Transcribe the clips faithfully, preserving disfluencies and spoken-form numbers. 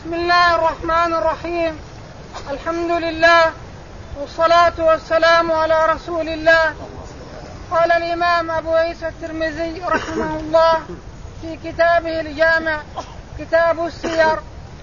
بسم الله الرحمن الرحيم. الحمد لله والصلاة والسلام على رسول الله. قال الإمام أبو عيسى الترمذي رحمه الله في كتابه الجامع كتاب السير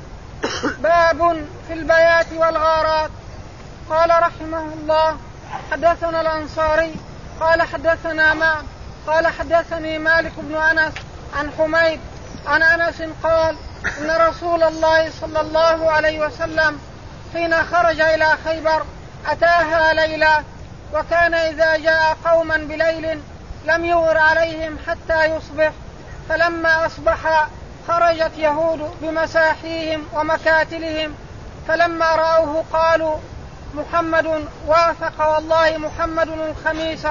باب في البيات والغارات. قال رحمه الله حدثنا الأنصاري قال حدثنا ما قال حدثني مالك بن أنس عن حميد عن أنس قال إن رسول الله صلى الله عليه وسلم حين خرج إلى خيبر أتاها ليلا، وكان إذا جاء قوما بليل لم يغر عليهم حتى يصبح، فلما أصبح خرجت يهود بمساحيهم ومكاتلهم، فلما رأوه قالوا محمد، وافق والله محمد الخميس.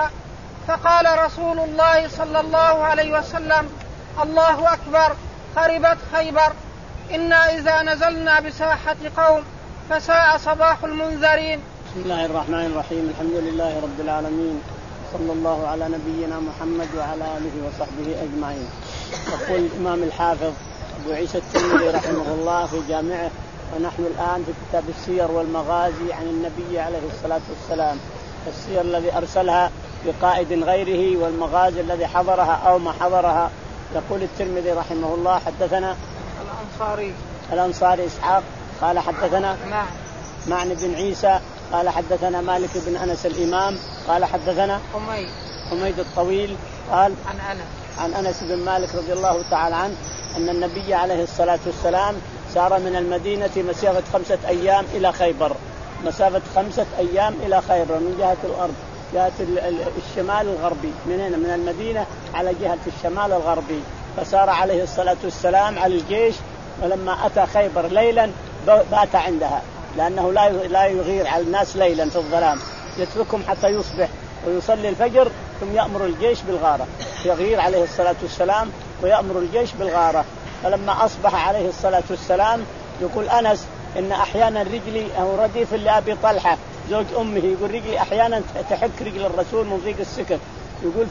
فقال رسول الله صلى الله عليه وسلم الله أكبر، خربت خيبر، إنا إذا نزلنا بساحة قوم فساء صباح المنذرين. بسم الله الرحمن الرحيم. الحمد لله رب العالمين، صلى الله على نبينا محمد وعلى آله وصحبه أجمعين. يقول الإمام الحافظ أبو عيسى الترمذي رحمه الله في جامعه، ونحن الآن في كتاب السير والمغازي عن النبي عليه الصلاة والسلام، السير الذي أرسلها بقائد غيره والمغازي الذي حضرها أو ما حضرها. يقول الترمذي رحمه الله حدثنا الأنصاري الأنصاري إسحاق قال حدثنا نعم معنى بن عيسى قال حدثنا مالك بن أنس الإمام قال حدثنا حميد حميد الطويل قال عن أنس عن أنس بن مالك رضي الله تعالى عنه أن النبي عليه الصلاة والسلام سار من المدينة مسافة خمسة أيام إلى خيبر، مسافة خمسة أيام إلى خيبر من جهة الأرض، جهة الشمال الغربي، من هنا من المدينة على جهة الشمال الغربي. فسار عليه الصلاة والسلام على الجيش، ولما أتى خيبر ليلا بات عندها، لأنه لا لا يغير على الناس ليلا في الظلام، يتركهم حتى يصبح ويصلي الفجر ثم يأمر الجيش بالغارة، يغير عليه الصلاة والسلام ويأمر الجيش بالغارة. فلما أصبح عليه الصلاة والسلام يقول أنس إن أحيانا رجلي أو رديف لأبي طلحة زوج أمه، يقول رجلي أحيانا تحك رجل الرسول من ضيق السكر، يقول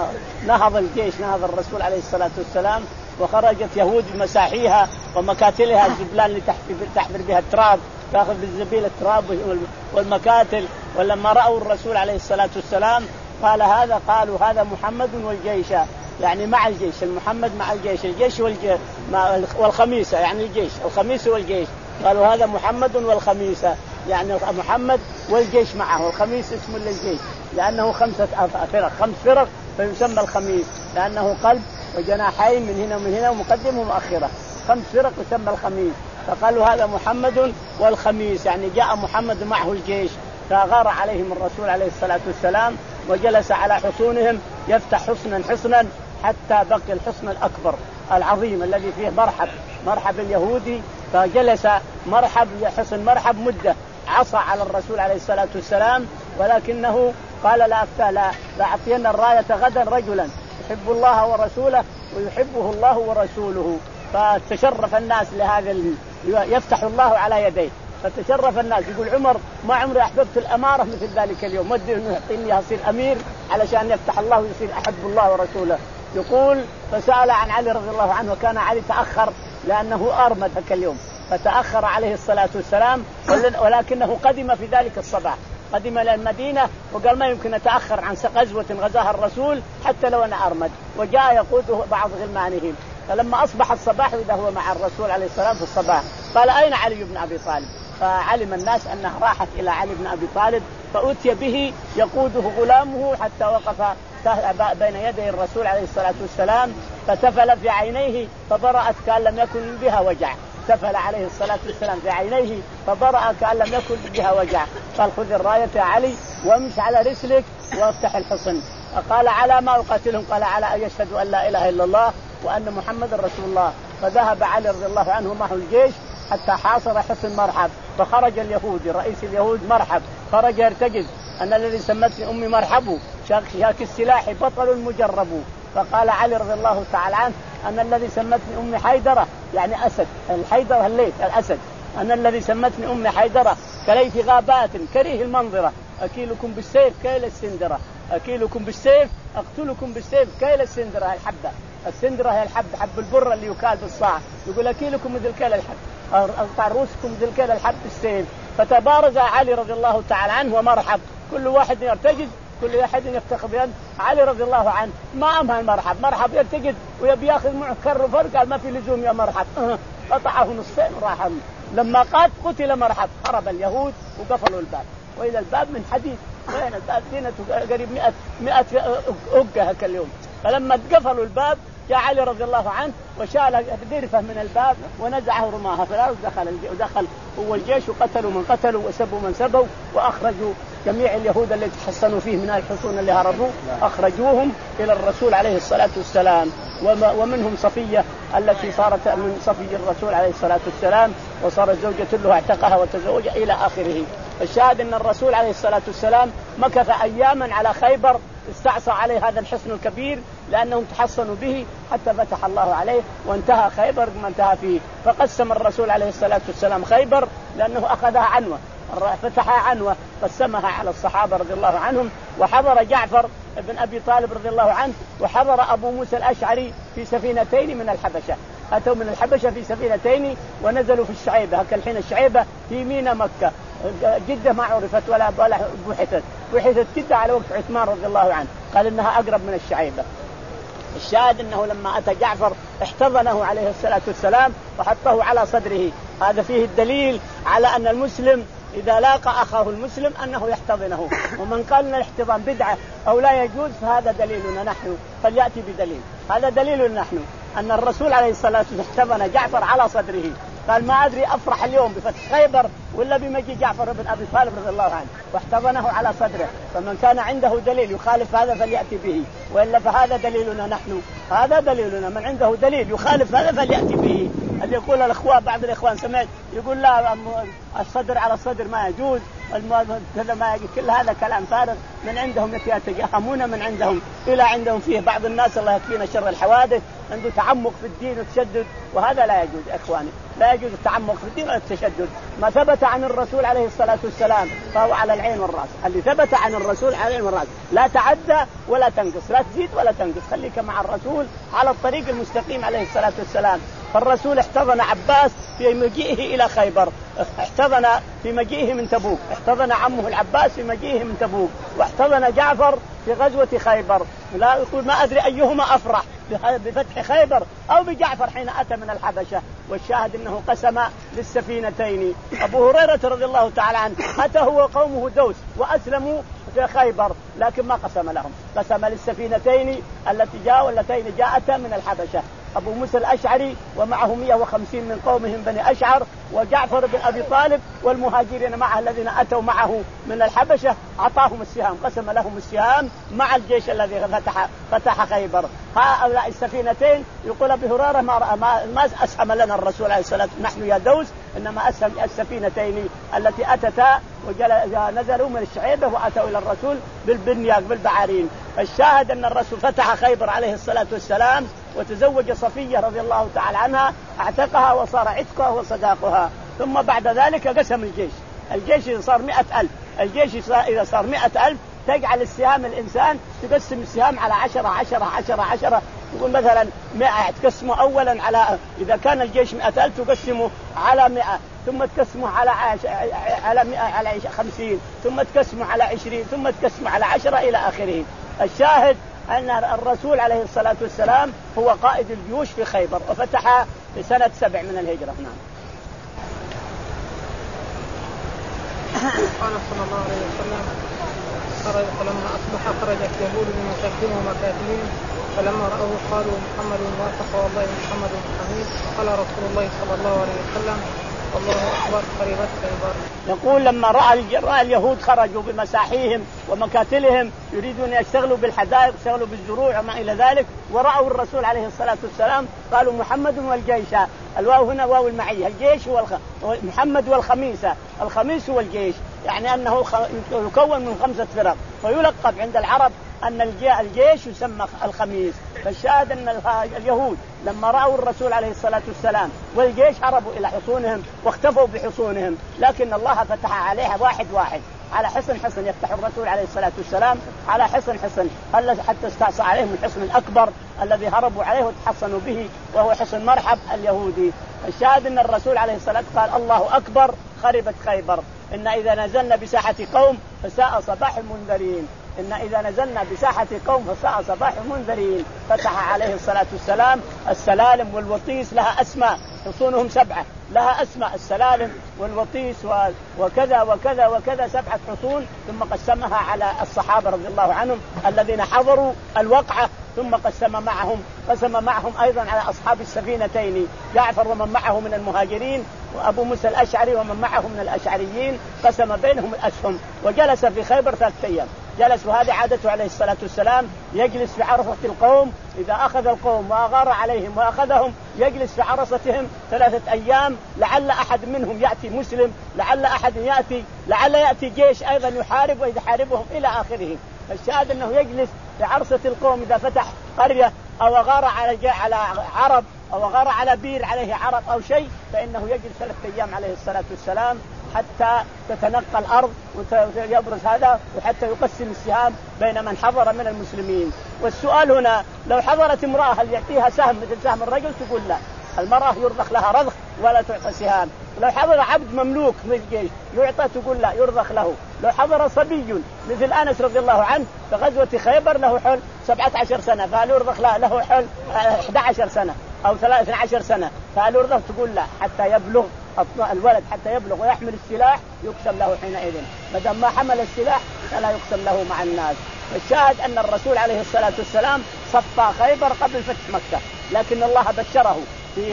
فنهض الجيش، نهض الرسول عليه الصلاة والسلام، وخرجت يهود بمساحيها ومكاتلها الزبلان اللي تحفر بها التراب، تأخذ بالزبيل التراب والمكاتل. ولما رأوا الرسول عليه الصلاة والسلام قال هذا قالوا هذا محمد والجيش، يعني مع الجيش، المحمد مع الجيش، الجيش والخميسة، يعني الجيش الخميس والجيش، قالوا هذا محمد والخميسة، يعني محمد والجيش معه، والخميس اسم للجيش لأنه خمسة فرق، خمس فرق فيسمى الخميس، لأنه قلب وجناحين من هنا ومن هنا ومقدمة ومؤخرة، خمس فرق يسمى الخميس. فقالوا هذا محمد والخميس، يعني جاء محمد معه الجيش. فغار عليهم الرسول عليه الصلاة والسلام وجلس على حصونهم يفتح حصنا حصنا حتى بقي الحصن الأكبر العظيم الذي فيه مرحب مرحب اليهودي. فجلس مرحب حصن مرحب مدة، عصى على الرسول عليه الصلاة والسلام، ولكنه قال لا أفتى لا لأعطين الراية غدا رجلا يحب الله ورسوله ويحبه الله ورسوله. فتشرف الناس لهذا، يفتح الله على يديه، فتشرف الناس. يقول عمر ما عمري أحببت الأمارة مثل ذلك اليوم، ودي إنه يعطيني أصير أمير علشان يفتح الله ويصير أحب الله ورسوله. يقول فسأل عن علي رضي الله عنه، وكان علي تأخر لأنه أرمد ذاك اليوم، فتأخر عليه الصلاة والسلام، ولكنه قدم في ذلك الصباح، قدم إلى المدينة وقال ما يمكن أتأخر عن غزوة غزاها الرسول حتى لو أنا أرمد، وجاء يقوده بعض غلمانهم. فلما أصبح الصباح إذا هو مع الرسول عليه السلام في الصباح، قال أين علي بن أبي طالب؟ فعلم الناس أنها راحت إلى علي بن أبي طالب، فأتي به يقوده غلامه حتى وقف بين يدي الرسول عليه الصلاة والسلام، فتفل في عينيه فبرأت كأن لم يكن بها وجع، تفل عليه الصلاة والسلام في عينيه فبرأ كأن لم يكن بها وجع. قال خذ الراية يا علي وامش على رسلك وافتح الحصن. قال على ما أقاتلهم؟ قال على أن يشهدوا أن لا إله إلا الله وأن محمد رسول الله. فذهب علي رضي الله عنه معه الجيش حتى حاصر حصن مرحب، فخرج اليهودي رئيس اليهود مرحب، خرج يرتجز أن الذي سمتني أمي مرحب شاك السلاح بطل مجرب. فقال علي رضي الله تعالى عنه أن الذي سمتني أمي حيدرة، يعني أسد، الحيدرة الليث الأسد، أن الذي سمتني أمي حيدرة كليث غابات كريه المنظرة، أكيلكم بالسيف كيل السندرة، أكيلكم بالسيف أقتلكم بالسيف كيل السندرة. الحبة السندرة هي الحب، حب البر اللي يكال بالصاع، يقول أكيلكم مثل كيل الحب. أقطع رؤوسكم ذي الكيل الحب السيف. فتبارز علي رضي الله تعالى عنه ومرحب، كل واحد يرتجد، كل واحد يفتخر بيد. علي رضي الله عنه ما أمهل مرحب، مرحب يرتجد ويبي ياخذ معه كر فرق، قال ما في لزوم يا مرحب، قطعه نصين راح. لما قات قتل مرحب هرب اليهود وقفلوا الباب، وإذا الباب من حديد، وين الباب زينته قريب مئة مئة أقة هك اليوم. فلما قفلوا الباب جاء علي رضي الله عنه وشال درفه من الباب ونزعه رماها في الأرض، دخل ودخل هو الجيش وقتلوا من قتلوا وسبوا من سبوا، وأخرجوا جميع اليهود اللي تحصنوا فيه من الحصون اللي هربوا، أخرجوهم إلى الرسول عليه الصلاة والسلام. ومنهم صفية التي صارت من صفي الرسول عليه الصلاة والسلام وصارت زوجة له اعتقها وتزوج إلى آخره. الشاهد أن الرسول عليه الصلاة والسلام مكث أياما على خيبر، استعصى عليه هذا الحصن الكبير لأنهم تحصنوا به حتى فتح الله عليه وانتهى خيبر ما انتهى فيه. فقسم الرسول عليه الصلاة والسلام خيبر لأنه أخذها عنوة، فتحها عنوة قسمها على الصحابة رضي الله عنهم. وحضر جعفر بن أبي طالب رضي الله عنه وحضر أبو موسى الأشعري في سفينتين من الحبشة، أتوا من الحبشة في سفينتين ونزلوا في الشعيبة، هكا الحين الشعيبة في ميناء مكة، جدة ما عرفت ولا ولا بحثت، بحثت جدة على وقت عثمان رضي الله عنه، قال إنها أقرب من الشعيبة. الشاهد أنه لما أتى جعفر احتضنه عليه الصلاة والسلام وحطه على صدره. هذا فيه الدليل على أن المسلم إذا لاقى أخاه المسلم أنه يحتضنه، ومن قال أن الاحتضان بدعة أو لا يجوز فهذا دليلنا نحن، فليأتي بدليل. هذا دليلنا نحن أن الرسول عليه الصلاة والسلام احتضن جعفر على صدره، قال ما أدري أفرح اليوم بفتح خيبر ولا بمجيء جعفر بن أبي طالب رضي الله عنه، واحتضنه على صدره. فمن كان عنده دليل يخالف هذا فليأتي به، وإلا فهذا دليلنا نحن، هذا دليلنا. من عنده دليل يخالف هذا فليأتي به. اللي يقول الأخوان بعض الإخوان سمعت يقول لا الصدر على الصدر ما يجوز، كذا ما يجوز، كل هذا كلام فارغ من عندهم، يتجهمون من عندهم إلى عندهم. فيه بعض الناس الله يكفينا شر الحوادث عنده تعمق في الدين وتشدد، وهذا لا يجوز يا إخواني، لا يجوز التعمق في الدين والتشدد. ما ثبت عن الرسول عليه الصلاة والسلام فهو على العين والرأس، اللي ثبت عن الرسول على العين والرأس، لا تعدى ولا تنقص، لا تزيد ولا تنقص، خليك مع الرسول على الطريق المستقيم عليه الصلاة والسلام. فالرسول احتضن عباس في مجيئه إلى خيبر، احتضن في مجيئه من تبوك، احتضن عمه العباس في مجيئه من تبوك، واحتضن جعفر في غزوة خيبر. لا يقول ما أدري أيهما أفرح بفتح خيبر أو بجعفر حين أتى من الحبشة. والشاهد أنه قسم للسفينتين. أبو هريرة رضي الله تعالى عنه أتى هو وقومه دوس وأسلموا في خيبر، لكن ما قسم لهم، قسم للسفينتين التي جاءوا والتين جاءتا من الحبشة. أبو موسى الأشعري ومعه مئة وخمسين من قومهم بني أشعر، وجعفر بن أبي طالب والمهاجرين معه الذين أتوا معه من الحبشة، أعطاهم السهام، قسم لهم السهام مع الجيش الذي فتح فتح خيبر. هؤلاء السفينتين يقول أبي هريرة ما, ما, ما أسهم لنا الرسول عليه الصلاة والسلام نحن يا دوس، إنما أسهم السفينتين التي أتتا ونزلوا من الشعيبة وأتوا إلى الرسول بالبنياق بالبعارين. الشاهد أن الرسول فتح خيبر عليه الصلاة والسلام وتزوج صفية رضي الله تعالى عنها، اعتقها وصار عتقها وصداقها. ثم بعد ذلك قسم الجيش، الجيش صار مئة ألف، الجيش إذا صار مئة ألف تجعل السهام الإنسان تقسم السهام على عشرة عشرة عشرة عشرة. يقول مثلا مئة تقسمه أولا على، إذا كان الجيش مئة ألف تقسمه على مئة، ثم تقسمه على عش... على مئة على خمسين، ثم تقسمه على عشرين، ثم تقسمه على عشرة إلى آخره. الشاهد أن الرسول عليه الصلاة والسلام هو قائد الجيوش في خيبر وفتحها في سنة سبع من الهجرة. نعم. قال صلى الله عليه وسلم فلما أصبح خرجت اليهود بمساكين ومكاتبين، فلما رأوه قالوا محمد واثق والله محمد حميد. قال رسول الله صلى الله عليه وسلم الله أكبر قريبت خيبر. يقول لما رأى, رأى اليهود خرجوا بمساحيهم ومكاتلهم يريدون يشتغلوا بالحدائق يشتغلوا بالزروع وما إلى ذلك، ورأوا الرسول عليه الصلاة والسلام قالوا محمد والجيش. الواو هنا واو المعية، الجيش والخ... محمد والخميسة، الخميس والجيش، يعني أنه خ... يكون من خمسة فرق، فيلقب عند العرب أن الجيش يسمى الخميس. فالشاهد أن اليهود لما رأوا الرسول عليه الصلاة والسلام والجيش هربوا إلى حصونهم واختفوا بحصونهم، لكن الله فتح عليها واحد واحد على حصن حصن يفتح الرسول عليه الصلاة والسلام على حصن حصن حتى استعصى عليهم الحصن الأكبر الذي هربوا عليه وتحصنوا به وهو حصن مرحب اليهودي. الشاهد أن الرسول عليه الصلاة والسلام قال الله أكبر خربت خيبر، إن إذا نزلنا بساحة قوم فساء صباح المنذرين، إن إذا نزلنا بساحة قوم فساء صباح المنذرين. فتح عليه الصلاة والسلام السلالم والوطيس لها أسماء، حصونهم سبعة لها أسماء، السلالم والوطيس وكذا وكذا وكذا سبعة حصون، ثم قسمها على الصحابة رضي الله عنهم الذين حضروا الوقعة، ثم قسم معهم قسم معهم أيضا على أصحاب السفينتين جعفر ومن معه من المهاجرين وأبو موسى الأشعري ومن معه من الأشعريين، قسم بينهم الأسهم. وجلس في خيبر ثلاثة أيام جلس، وهذه عادته عليه الصلاة والسلام، يجلس في عرصة القوم إذا أخذ القوم وأغار عليهم وأخذهم يجلس في عرصتهم ثلاثة أيام، لعل أحد منهم يأتي مسلم، لعل أحد يأتي لعل يأتي جيش أيضا يحارب ويحاربهم إلى آخره. الشاهد أنه يجلس في عرصة القوم إذا فتح قرية أو غار على على عرب أو غار على بير عليه عرب أو شيء، فإنه يجلس ثلاثة أيام عليه الصلاة والسلام حتى تتنقى الأرض ويبرز هذا، وحتى يقسم السهام بين من حضر من المسلمين. والسؤال هنا لو حضرت امرأة هل يأتيها سهم مثل سهم الرجل؟ تقول لا، المرأة يرضخ لها رضخ ولا تعطى سهام. لو حضر عبد مملوك من الجيش يعطى، تقول لا يرضخ له. لو حضر صبي مثل أنس رضي الله عنه في غزوة خيبر له حل سبعة عشر سنة فهل يرضخ له؟ له حل أحد عشر سنة أو ثلاثة عشر سنة فهل يرضخ؟ تقول لا، حتى يبلغ الولد حتى يبلغ ويحمل السلاح يقسم له حينئذ، ما دام ما حمل السلاح فلا يقسم له مع الناس. الشاهد أن الرسول عليه الصلاة والسلام صفى خيبر قبل فتح مكة، لكن الله بشره في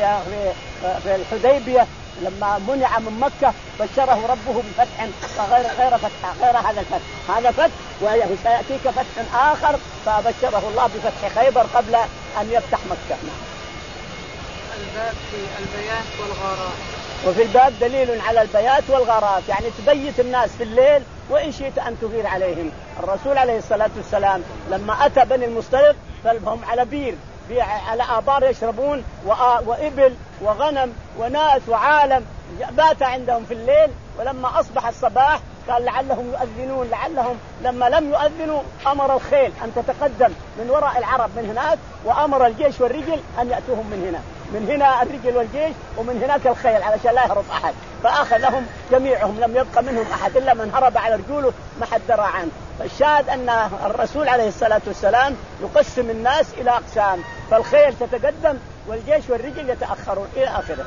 في الحديبية لما منع من مكة بشره ربه بفتح غير غير فتح غير هذا الفتح، هذا فتح وسيأتيك فتح آخر، فبشره الله بفتح خيبر قبل أن يفتح مكة. الباب في البيات والغارات. وفي الباب دليل على البيات والغارات، يعني تبيت الناس في الليل وإن شئت أن تغير عليهم. الرسول عليه الصلاة والسلام لما أتى بني المصطلق فهم على بير على آبار يشربون وإبل وغنم وناس وعالم، بات عندهم في الليل، ولما أصبح الصباح قال لعلهم يؤذنون، لعلهم لما لم يؤذنوا أمر الخيل أن تتقدم من وراء العرب من هناك، وأمر الجيش والرجل أن يأتوهم من هنا، من هنا الرجل والجيش ومن هناك الخيل علشان لا يهرب أحد، فأخذهم جميعهم لم يبقى منهم أحد إلا من هرب على رجوله ما حد درى عنه. فالشاهد أن الرسول عليه الصلاة والسلام يقسم الناس إلى أقسام، فالخيل تتقدم والجيش والرجل يتأخرون إلى آخره.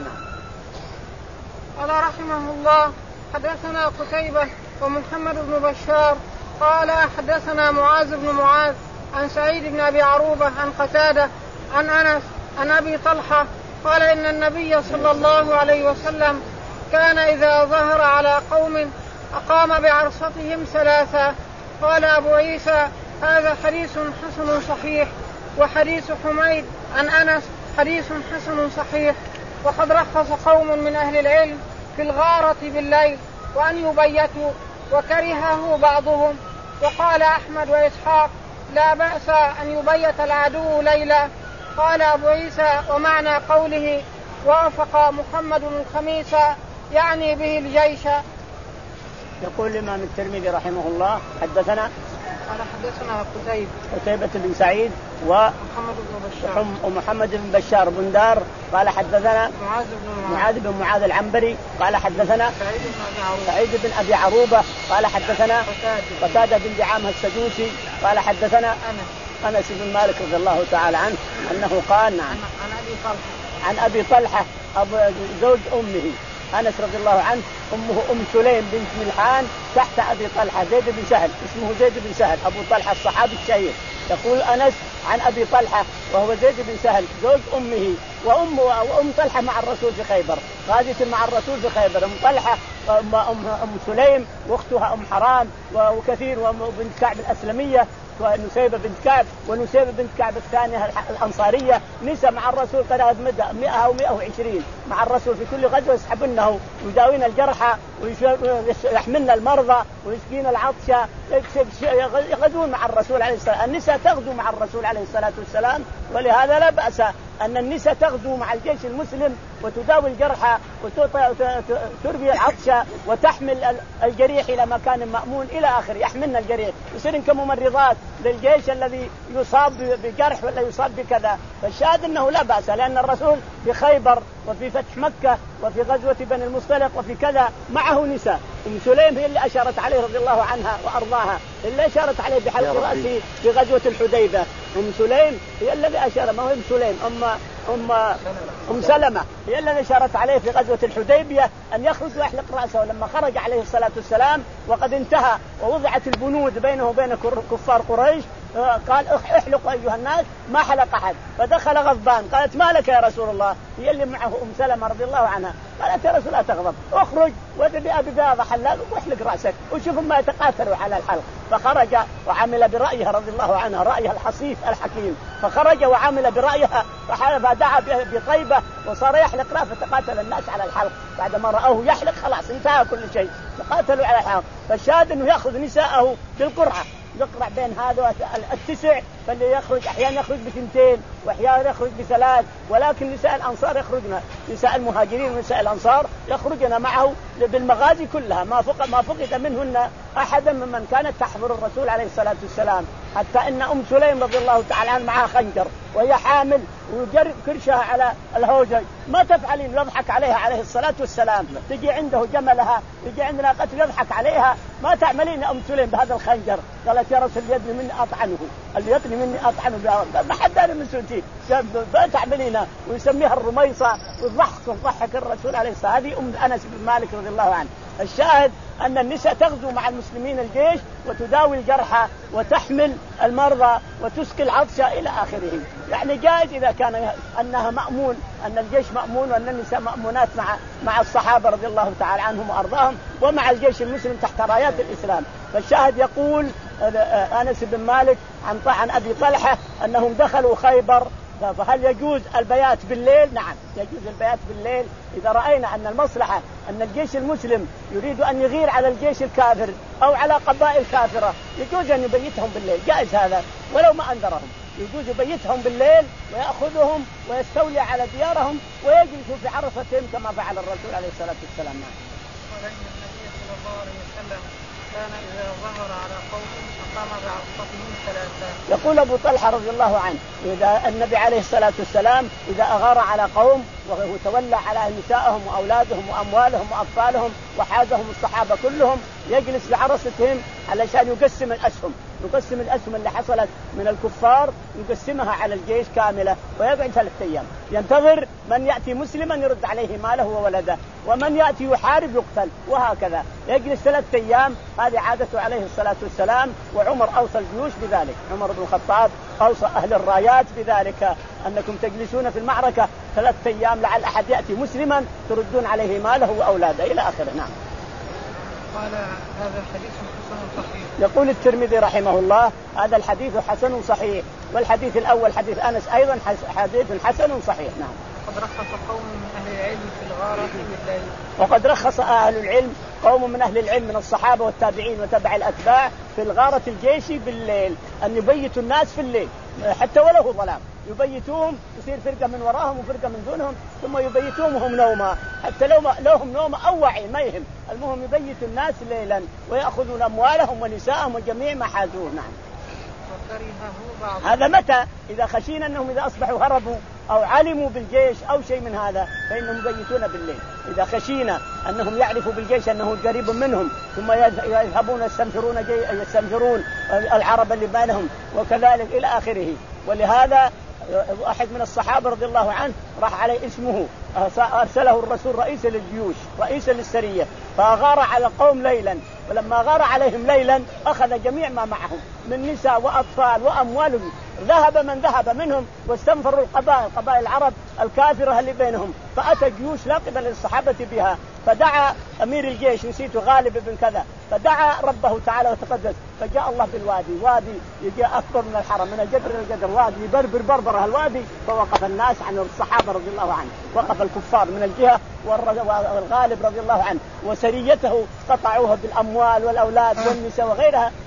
قال رحمه الله حدثنا قتيبة ومحمد بن بشار قال حدثنا معاذ بن معاذ عن سعيد بن أبي عروبة عن قتادة عن أنس عن أبي طلحة قال إن النبي صلى الله عليه وسلم كان إذا ظهر على قوم أقام بعرصتهم ثلاثة. قال أبو عيسى هذا حديث حسن صحيح، وحديث حميد عن أنس حديث حسن صحيح. وقد رخص قوم من أهل العلم في الغارة بالليل وأن يبيتوا وكرهه بعضهم. وقال أحمد وإسحاق لا بأس أن يبيت العدو ليلا. قال أبو عيسى ومعنى قوله وافق محمد الخميس يعني به الجيش. يقول الإمام الترمذي رحمه الله حدثنا قال حدثنا قتيبة قتيبة بن سعيد ومحمد بن بشار ومحمد بن بشار بن دار قال حدثنا معاذ بن معاذ بن معاذ العنبري قال حدثنا سعيد بن أبي عروبة سعيد بن أبي عروبة قال حدثنا قتادة قتادة بن دعامة السدوسي قال حدثنا أنس أنس بن مالك رضي الله تعالى عنه أنه قال نعم عن أبي طلحة عن أبي طلحة أبو زوج أمه أنس رضي الله عنه، أمه أم سليم بنت ملحان تحت أبي طلحة زيد بن سهل، اسمه زيد بن سهل أبو طلحة الصحابي الشهير. يقول أنس عن أبي طلحة وهو زيد بن سهل زوج أمه، وأم وأم طلحة مع الرسول في خيبر، غازية مع الرسول في خيبر. أم طلحة أم, أم, أم سليم وأختها أم حرام وكثير وبنت كعب الأسلمية ونسيبة بنت كعب ونسيبة بنت كعب الثانية الأنصارية، نساء مع الرسول قد مدى مئة أو مئة وعشرين مع الرسول في كل غزوة، يسحبنه ويداوين الجرحى ويحملن المرضى ويسقين العطشة، يغزون مع الرسول عليه الصلاة والسلام. النساء تغزو مع الرسول عليه الصلاة والسلام، ولهذا لا بأس أن النساء تغزو مع الجيش المسلم وتداوي الجرحى وتربي العطش وتحمل الجريح إلى مكان مأمون إلى آخره، يحملن الجريح يصيرن كممرضات للجيش الذي يصاب بجرح ولا يصاب بكذا. فالشاهد أنه لا بأس، لأن الرسول في خيبر وفي فتح مكة وفي غزوة بني المصطلق وفي كذا معه نساء. أم سليم هي اللي أشارت عليه رضي الله عنها وأرضاها، اللي أشارت عليه بحلق رأسه في غزوة الحديبة. أم سليم هي الذي أشار، ما هو أم سليم، أم أم أم سلمة هي الذي أشارت عليه في غزوة الحديبية أن يخرج ويحلق رأسه. لما خرج عليه الصلاة والسلام وقد انتهى ووضعت البنود بينه وبين كفار قريش قال احلقوا أيها الناس، ما حلق أحد، فدخل غضبان. قالت ما لك يا رسول الله؟ هي اللي معه أم سلمة رضي الله عنها. قالت يا رسول الله تغضب، اخرج وتبي أبي بياض حلاق واحلق رأسك وشوفهم ما يتقاتلوا على الحلق. فخرج وعمل برأيها رضي الله عنها، رأيها الحصيف الحكيم، فخرج وعمل برأيها فدعا بطيبة وصار يحلق رأسه، فتقاتل الناس على الحلق. بعدما رأوه يحلق خلاص انتهى كل شيء، تقاتلوا على الحلق. فالشاهد أنه يأخذ نساءه بالقرعة، يقرع بين هذا التسع، فاللي يخرج أحيانا يخرج بثنتين وأحيانا يخرج بثلاث، ولكن نساء الأنصار يخرجن، نساء المهاجرين ونساء الأنصار يخرجن معه بالمغازي كلها، ما فقد ما فقد منهن أحدا ممن كانت تحضر الرسول عليه الصلاة والسلام. حتى إن أم سليم رضي الله تعالى عنها معها خنجر وهي حامل ويجرب كرشها على الهوجة، ما تفعلين؟ يضحك عليها عليه الصلاة والسلام. تجي عنده جملها، تجي عندنا قتل، يضحك عليها، ما تعملين أم سليم بهذا الخنجر؟ قالت يا رسول يدني مني أطعنه، اللي يدني مني أطعنه، ما حد أنا من سنتي ما تعملينها. ويسميها الرميصة وضحك وضحك الرسول عليه الصلاة والسلام. هذه أم أنس بن مالك رضي الله عنه. الشاهد أن النساء تغزو مع المسلمين الجيش وتداوي الجرحى وتحمل المرضى وتسقي العطش إلى آخره. يعني جائز إذا كان أنها مأمون، أن الجيش مأمون وأن النساء مأمونات مع مع الصحابة رضي الله تعالى عنهم وأرضاهم ومع الجيش المسلم تحت رايات الإسلام. فالشاهد يقول أنس بن مالك عن عن أبي طلحة أنهم دخلوا خيبر، فهل يجوز البيات بالليل؟ نعم يجوز البيات بالليل إذا رأينا أن المصلحة أن الجيش المسلم يريد أن يغير على الجيش الكافر أو على قبائل كافرة، يجوز أن يبيتهم بالليل، جائز هذا ولو ما أنذرهم، يجوز يبيتهم بالليل ويأخذهم ويستولي على ديارهم ويجلسوا في عرفتهم كما فعل الرسول عليه الصلاة والسلام. ولأن النبي صلى الله عليه وسلم كان إذا ظهر على قوم أقام بعرفتهم ثلاثة. يقول أبو طلحة رضي الله عنه إذا النبي عليه الصلاة والسلام إذا أغار على قوم وتولى على نسائهم وأولادهم وأموالهم وأطفالهم وحازهم الصحابة كلهم، يجلس بعرستهم علشان يقسم الأسهم، يقسم الأسهم اللي حصلت من الكفار يقسمها على الجيش كاملة، ويقعد ثلاثة أيام ينتظر من يأتي مسلما يرد عليه ماله وولده، ومن يأتي يحارب يقتل، وهكذا يجلس ثلاثة أيام. هذه عادته عليه الصلاة والسلام. وعمر أوصى الجيوش بذلك، عمر بن الخطاب أوصى أهل الرايات بذلك، أنكم تجلسون في المعركة ثلاثة أيام لعل أحد يأتي مسلما تردون عليه ماله وأولاده إلى آخره. نعم. قال هذا الحديث حسن صحيح. يقول الترمذي رحمه الله هذا الحديث حسن صحيح، والحديث الأول حديث أنس أيضا حديث حسن صحيح. نعم. وقد رخص قوم من أهل العلم في الغارة بالليل. وقد رخص أهل العلم قوم من أهل العلم من الصحابة والتابعين وتبع الأتباع في الغارة الجيش بالليل، أن يبيتوا الناس في الليل حتى ولو ظلام، يبيتوهم يصير فرقة من وراهم وفرقة من دونهم، ثم يبيتوهم وهم نوما، حتى لو لهم نوم أو وعي ما يهم، المهم يبيتوا الناس ليلا ويأخذون أموالهم ونساءهم وجميع ما حازوه. نعم. هذا متى؟ إذا خشينا أنهم إذا أصبحوا هربوا أو علموا بالجيش أو شيء من هذا فإنهم يبيتون بالليل. إذا خشينا أنهم يعرفوا بالجيش أنه قريب منهم ثم يذهبون يستنفرون يستنفرون العرب اللي بينهم وكذلك إلى آخره. ولهذا واحد من الصحابة رضي الله عنه راح عليه اسمه، أرسله الرسول رئيسا للجيوش رئيسا للسرية، فأغار على القوم ليلا، ولما غار عليهم ليلا أخذ جميع ما معهم من نساء وأطفال وأموالهم، ذهب من ذهب منهم واستنفروا القبائل قبائل العرب الكافرة اللي بينهم، فأتى جيوش لا قبل للصحابة بها، فدعا أمير الجيش نسيت غالب بن كذا، فدعا ربه تعالى وتقدس، فجاء الله بالوادي، وادي يجي أكبر من الحرم من الجدر إلى الجدر، وادي يبربر بربر الوادي، فوقف الناس عن الصحابة رضي الله عنه، وقف الكفار من الجهة والغالب رضي الله عنه وسريته قطعوها بالأموال والأولاد والنساء وغيرها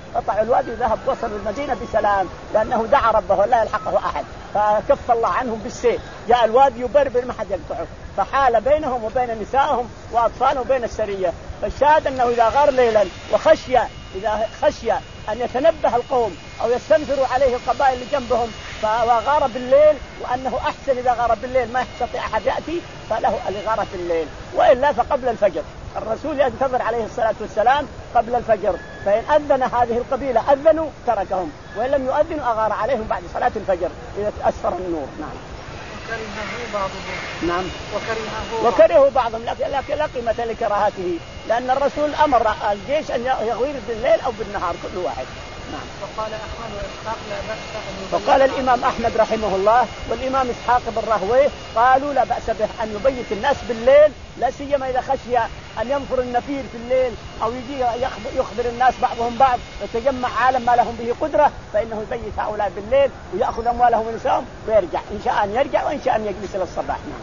قطع الوادي وذهب وصل المدينة بسلام، لأنه دعا ربه لا يلحقه أحد، فكف الله عنهم بالسيف. جاء الوادي يبربر ما حد يقطعه، فحال بينهم وبين نسائهم وأطفالهم وبين السرية. فالشاهد أنه إذا غار ليلا وخشي إذا خشي أن يتنبه القوم أو يستنفروا عليه القبائل اللي جنبهم فغار بالليل، وأنه أحسن إذا غار بالليل ما يستطيع أحد يأتي فله الغارة بالليل، وإلا فقبل الفجر. الرسول ينتظر عليه الصلاة والسلام قبل الفجر، فإن أذن هذه القبيلة أذنوا تركهم، وإن لم يؤذنوا أغار عليهم بعد صلاة الفجر إذا أسفر النور. نعم. وكرهه بعضهم. نعم. وكرهه وكرهه بعضهم، لكن لا قيمة لكراهته، لأن الرسول أمر الجيش أن يغير بالليل أو بالنهار كل واحد. نعم. وقال أحمد وإسحاق لا بأس. وقال الإمام أحمد رحمه الله والإمام إسحاق بن راهويه قالوا لا بأس به أن يبيت الناس بالليل، لا سيما إذا خشي أن ينفر النفير في الليل أو يجي يخبر الناس بعضهم بعض ويتجمع عالم ما لهم به قدرة، فإنه يبيت هؤلاء بالليل ويأخذ أموالهم ونساءهم ويرجع، إن شاء أن يرجع وإن شاء أن يجلس للصباح. نعم.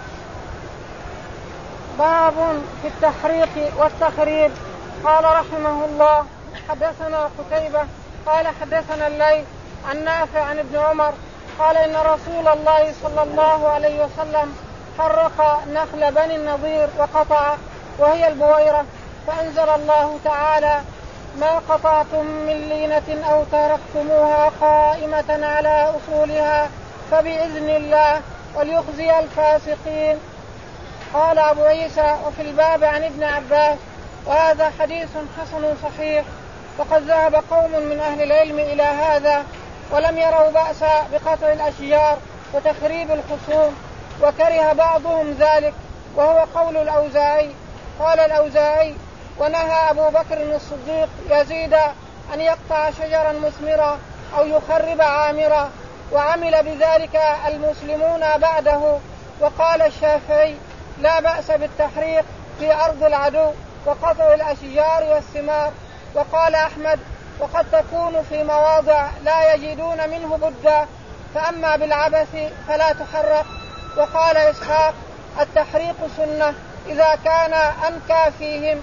باب في التحريق والتخريب. قال رحمه الله حدثنا قتيبة قال حدثنا الليث عن نافع عن ابن عمر قال إن رسول الله صلى الله عليه وسلم حرق نخل بني النضير وقطع وهي البويرة، فأنزل الله تعالى ما قطعتم من لينة أو تركتموها قائمة على أصولها فبإذن الله وليخزي الفاسقين. قال أبو عيسى وفي الباب عن ابن عباس وهذا حديث حسن صحيح. وقد ذهب قوم من أهل العلم إلى هذا ولم يروا بأسا بقطع الأشجار وتخريب الخصوم، وكره بعضهم ذلك وهو قول الأوزاعي. قال الأوزاعي ونهى أبو بكر الصديق يزيد أن يقطع شجرا مثمرا أو يخرب عامرا، وعمل بذلك المسلمون بعده. وقال الشافعي لا بأس بالتحريق في أرض العدو وقطع الأشجار والثمار. وقال أحمد وقد تكون في مواضع لا يجدون منه بدا، فأما بالعبث فلا تحرق. وقال إسحاق التحريق سنة إذا كان أنكى فيهم.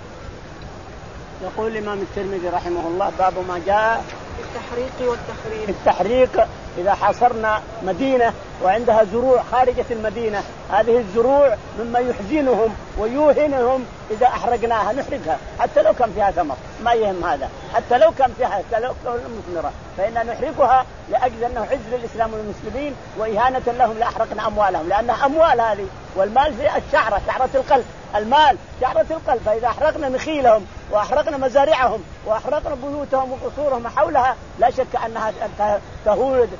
يقول الإمام الترمذي رحمه الله باب ما جاء في التحريق والتخريب. التحريق إذا حاصرنا مدينة وعندها زروع خارجة المدينة، هذه الزروع مما يحزنهم ويوهنهم إذا أحرقناها نحرقها حتى لو كان فيها ثمر، ما يهم هذا، حتى لو كان فيها حتى لو كان مثمرة، فإننا نحرقها لأجل أنه عز للإسلام والمسلمين وإهانة لهم لأحرقنا أموالهم، لأنها أموال هذه، والمال زي الشعرة شعرة القلب، المال شعرة القلب، فإذا أحرقنا نخيلهم وأحرقنا مزارعهم وأحرقنا بيوتهم وقصورهم حولها لا شك أنها تهود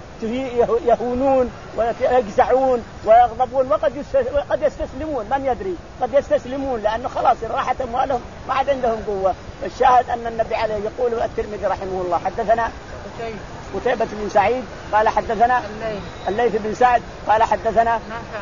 يهونون ويجزعون ويغضبون وقد يستسلمون، من يدري قد يستسلمون لأنه خلاص راحت أموالهم ما عاد عندهم قوة. الشاهد أن النبي عليه يقول الترمذي رحمه الله حدثنا قتيبة بن سعيد قال حدثنا الليث بن سعد قال حدثنا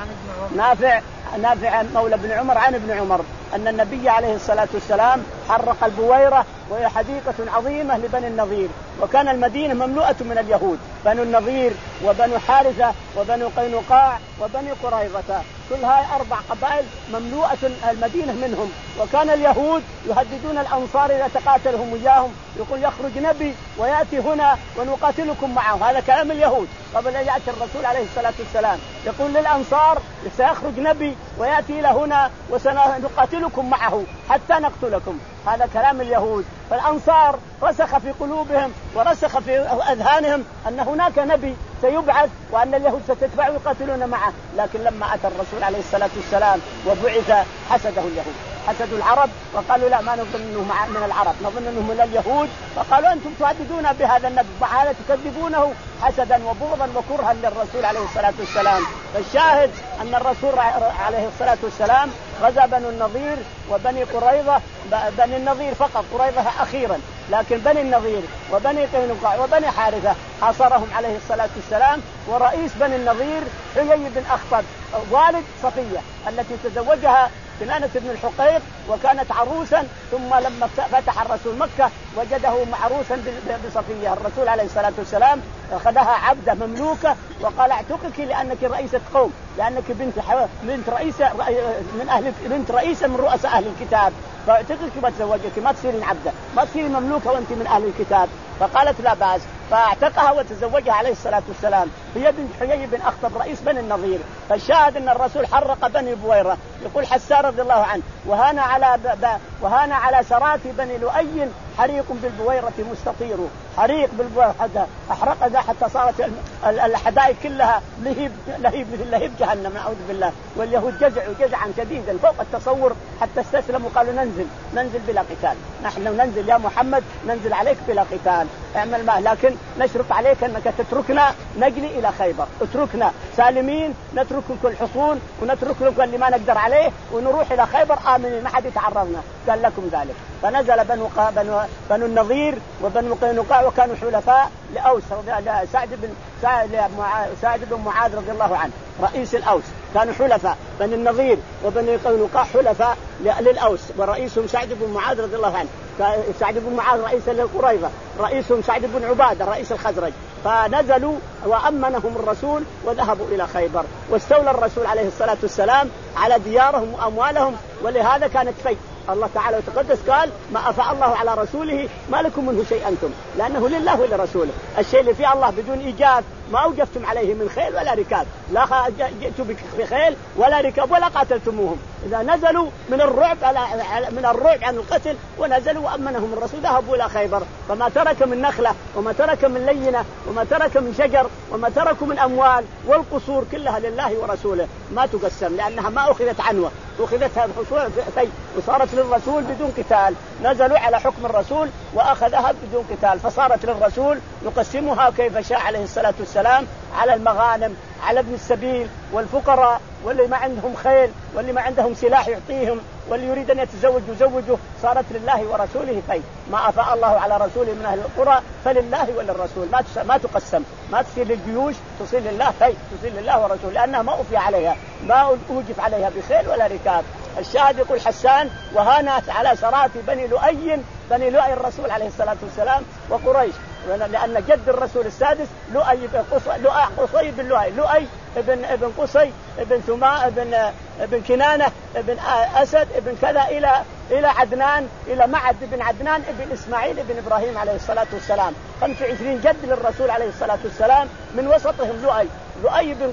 نافع نافع مولى بن عمر عن ابن عمر أن النبي عليه الصلاة والسلام حرق البويرة وهي حديقة عظيمة لبني النضير، وكان المدينة مملوءة من اليهود، بنو النضير وبنو حارثة وبنو قينقاع وبني قريظة، كل هاي أربع قبائل مملوءة المدينة منهم. وكان اليهود يهددون الأنصار إذا تقاتلهم وياهم، يقول يخرج نبي ويأتي هنا ونقاتلكم معه، هذا كلام اليهود قبل أن يأتي الرسول عليه الصلاة والسلام، يقول للأنصار سيخرج نبي ويأتي إلى هنا وسنقاتلكم معه حتى نقتلكم، هذا كلام اليهود. فالأنصار رسخ في قلوبهم ورسخ في أذهانهم أن هناك نبي سيبعث وأن اليهود ستتبع ويقاتلون معه، لكن لما أتى الرسول عليه الصلاة والسلام وبعث حسده اليهود، حسدوا العرب وقالوا لا ما نظن أنه من العرب، نظن أنه من اليهود، فقالوا أنتم تهددون بهذا النبي وعلى تكذبونه حسدا وبغضا وكرها للرسول عليه الصلاة والسلام. فالشاهد أن الرسول عليه الصلاة والسلام غزا بنو النضير وبني قريظة، بني النضير فقط، قريظة أخيرا، لكن بني النضير وبني قينقاع وبني حارثة حاصرهم عليه الصلاة والسلام. ورئيس بني النضير حيي بن أخطب والد صفية التي تزوجها كنانة بن الحقيق وكانت عروسا، ثم لما فتح الرسول مكة وجده معروسا بصفية، الرسول عليه الصلاة والسلام أخذها عبدة مملوكة وقال اعتقك لأنك رئيسة قوم، لأنك بنت بنت رئيسة من أهل بنت رئيسة من رؤساء أهل الكتاب، فاعتقك ما تزوجك ما تصيرين عبدة ما تصيرين مملوكة وأنت من أهل الكتاب. فقالت لا بأس، فاعتقها وتزوجها عليه الصلاة والسلام. هي بنت حيي بن أخطب رئيس بني النضير. فالشاهد أن الرسول حرق بني بويرة. يقول حسان رضي الله عنه وهان على ب... وهان على سرات بني لؤي حريق بالبويرة مستطير. حريق بالبويرة حتى أحرق ذا حتى صارت الحدائق كلها لهيب لهيب مثل لهيب جهنم نعوذ بالله. واليهود جزعوا جزعا شديدا فوق التصور حتى استسلموا قالوا ننزل ننزل بلا قتال. نحن ننزل يا محمد ننزل عليك بلا قتال اعمل ما، لكن نشرط عليك أنك تتركنا نجلي إلى خيبر، اتركنا سالمين نترك كل الحصون ونترك لكم اللي ما نقدر عليه ونروح إلى خيبر آمنين ما حد يتعرضنا. قال لكم ذلك. فنزل بنو بنو بنو النضير وبنو قينقاع وكانوا حلفاء لأوس سعد بن سعد بن معاذ رضي الله عنه رئيس الأوس. كانوا حلفاء بني النضير وبني قينقاع حلفاء للأوس ورئيسهم سعد بن معاذ رضي الله عنه. سعد بن معاذ رئيس للقريظة، رئيسهم سعد بن عبادة رئيس الخزرج. فنزلوا وأمنهم الرسول وذهبوا إلى خيبر واستولى الرسول عليه الصلاة والسلام على ديارهم وأموالهم. ولهذا كانت فيء الله تعالى وتقدس قال ما أفاء الله على رسوله ما لكم منه شيء أنتم، لأنه لله ولرسوله. الشيء اللي فيه الله بدون إيجاب ما أوجفتم عليه من خيل ولا ركاب، لا جئتوا بخيل ولا ركاب ولا قاتلتموهم. إذا نزلوا من الرعب من الرعب عن القتل ونزلوا وأمنهم الرسول ذهبوا إلى خيبر. فما ترك من نخلة وما ترك من لينة وما ترك من شجر وما تركوا من أموال والقصور كلها لله ورسوله ما تقسم، لأنها ما أخذت عنوة، أخذتها في وصارت للرسول بدون قتال. نزلوا على حكم الرسول وأخذها بدون قتال فصارت للرسول يقسمها كيف شاء عليه الصلاة والسلام على المغانم على ابن السبيل والفقراء واللي ما عندهم خيل واللي ما عندهم سلاح يعطيهم واللي يريد أن يتزوج يزوجه. صارت لله ورسوله في ما أفاء الله على رسوله من أهل القرى فلله وللرسول ما ما تقسم، ما تصير للجيوش تصير لله في تصير لله ورسوله لأنها ما أوفي عليها ما أوجف عليها بخيل ولا ركاب. الشاهد يقول حسان وهانت على سرات بني لؤي بني لؤي الرسول عليه الصلاة والسلام وقريش، لأن جد الرسول السادس لؤي بن قصي لؤي قصي بن لؤي لؤي ابن ابن قصي ابن ثماء ابن ابن كنانة ابن أسد ابن كذا إلى إلى عدنان إلى معد بن عدنان ابن إسماعيل ابن إبراهيم عليه الصلاة والسلام. خمسة وعشرين جد للرسول عليه الصلاة والسلام من وسطهم لؤي لؤي بن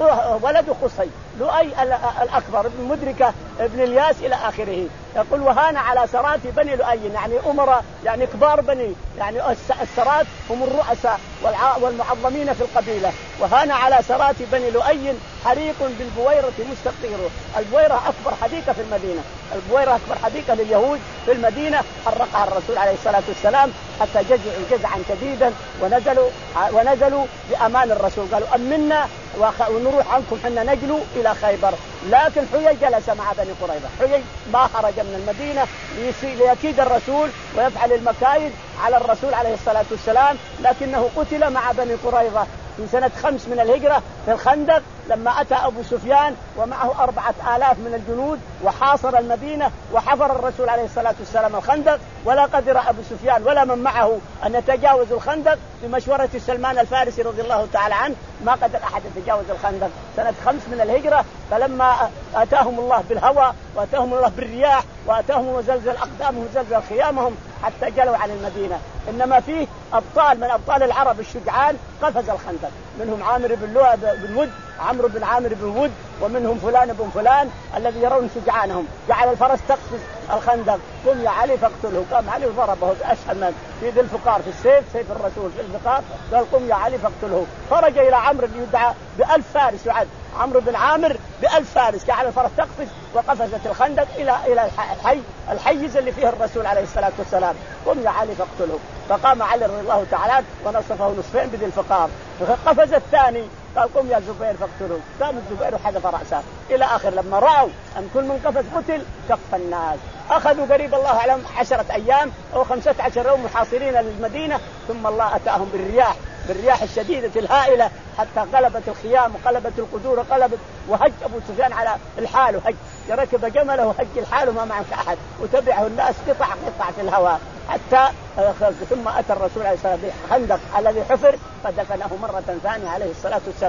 ولد قصي لؤي الأكبر ابن مدركة ابن الياس إلى آخره. يقول وهان على سرات بني لؤي يعني أمراء يعني كبار بني يعني السرات هم الرؤساء والمعظمين في القبيلة. وهان على سرات بني لؤي حريق بالبويرة مستطير. البويرة أكبر حديقة في المدينة، البويرة أكبر حديقة لليهود في المدينة حرقها الرسول عليه الصلاة والسلام حتى جزعوا جزعا شديدا ونزلوا ونزلوا بأمان الرسول قالوا أمنا ونروح عنكم حنا نجلوا إلى خيبر. لكن حيي جلس مع بني قريظة. حيي ما خرج من المدينة ليكيد الرسول ويفعل المكايد على الرسول عليه الصلاة والسلام، لكنه قتل مع بني قريظة في سنة خمس من الهجرة في الخندق لما أتى أبو سفيان ومعه أربعة آلاف من الجنود وحاصر المدينة وحفر الرسول عليه الصلاة والسلام الخندق ولا قدر أبو سفيان ولا من معه أن يتجاوز الخندق بمشورة سلمان الفارسي رضي الله تعالى عنه ما قدر أحد يتجاوز الخندق سنة خمس من الهجرة. فلما أتاهم الله بالهوى وأتاهم الله بالرياح وأتاهم وزلزل أقدامهم وزلزل خيامهم حتى جلوا عن المدينة. إنما فيه أبطال من أبطال العرب الشجعان قفز الخندق، منهم عامر بن لؤي بن ود عمرو بن عامر بن ود ومنهم فلان بن فلان الذي يرون شجعانهم. جعل الفرس تقفز الخندق قم يا علي فاقتله. قام علي وضربه بأسهم في ذي الفقار في السيف سيف الرسول في الفقار قال قم يا علي فاقتله. خرج إلى عمرو اللي يدعى بألف فارس يعد عمرو بن عامر بألف فارس جعل الفرس تقفز وقفزت الخندق إلى إلى الحي الحيز اللي فيه الرسول عليه الصلاة والسلام. قم يا علي فاقتله. فقام علي رضي الله تعالى ونصفه نصفين بذي الفقار. فقفز الثاني قال قم يا زبير فاقتله. قام الزبير وحذف رأسه إلى آخر. لما رأوا أن كل من قفز قتل كف الناس. أخذوا قريب الله أعلم عشرة أيام أو خمسة عشر يوم محاصرين للمدينة ثم الله أتاهم بالرياح بالرياح الشديدة الهائلة حتى قلبت الخيام وقلبت القدور وقلبت وهج أبو سفيان على الحال وهج ركب جمله وهج الحال وما معه أحد وتبعه الناس قطع قطع في الهواء حتى ثم أتى الرسول عليه الصلاة والسلام خندق الذي حفر فدفنه مرة ثانية عليه الصلاة والسلام.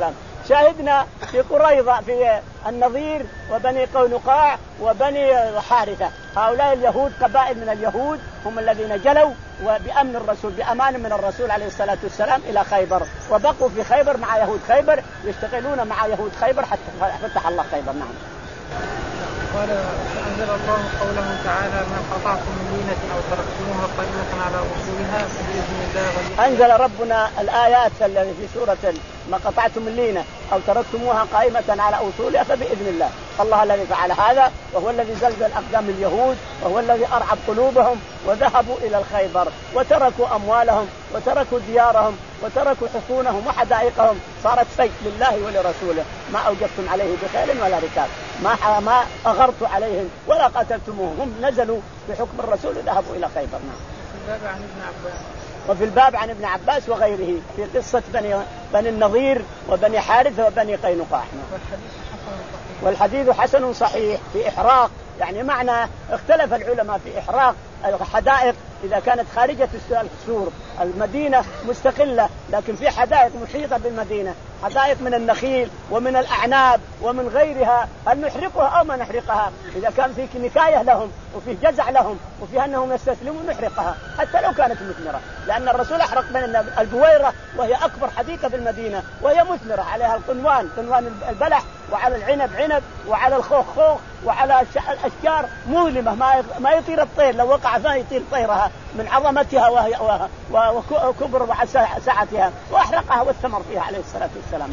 شاهدنا في قريظة في النظير وبني قينقاع وبني حارثة، هؤلاء اليهود قبائل من اليهود هم الذين جلوا وبأمن الرسول بأمان من الرسول عليه الصلاة والسلام إلى خيبر، وبقوا في خيبر مع يهود خيبر يشتغلون مع يهود خيبر حتى فتح الله خيبر. نعم. قال فأنزل الله قوله تعالى ما قطعتم من لينة أو تركتموها قائمة على أصولها فبإذن الله. أنزل ربنا الآيات التي في سورة ما قطعتم من لينة أو تركتموها قائمة على أصولها فبإذن الله. الله الذي فعل هذا وهو الذي زلزل أقدام اليهود وهو الذي أرعب قلوبهم وذهبوا إلى الخيبر وتركوا أموالهم وتركوا ديارهم وتركوا حصونهم وحدائقهم، صارت فيء لله ولرسوله، ما أوجفتم عليه بخيل ولا ركاب، ما ما أغرت عليهم ولا قتلتموهم، هم نزلوا بحكم الرسول وذهبوا إلى خيبر. نعم. وفي الباب عن ابن عباس وغيره في قصة بني, بني النظير وبني حارثة وبني قينقاع. والحديث حسن صحيح في إحراق، يعني معنى اختلف العلماء في إحراق الحدائق إذا كانت خارجة السور، المدينة مستقلة لكن في حدائق محيطة بالمدينة، حدائق من النخيل ومن الأعناب ومن غيرها، هل نحرقها أو ما نحرقها؟ إذا كان في نكاية لهم وفي جزع لهم وفي أنهم يستسلمون نحرقها حتى لو كانت مثمرة، لأن الرسول أحرق من البويرة وهي أكبر حديقة في المدينة وهي مثمرة، عليها القنوان قنوان البلح وعلى العنب عنب وعلى الخوخ خوخ وعلى الأشجار مظلمة ما يطير الطير، لو وقع ما يطير طيرها من عظمتها وهي وكبر سعتها، وأحرقها والثمر فيها عليه الصلاة والسلام.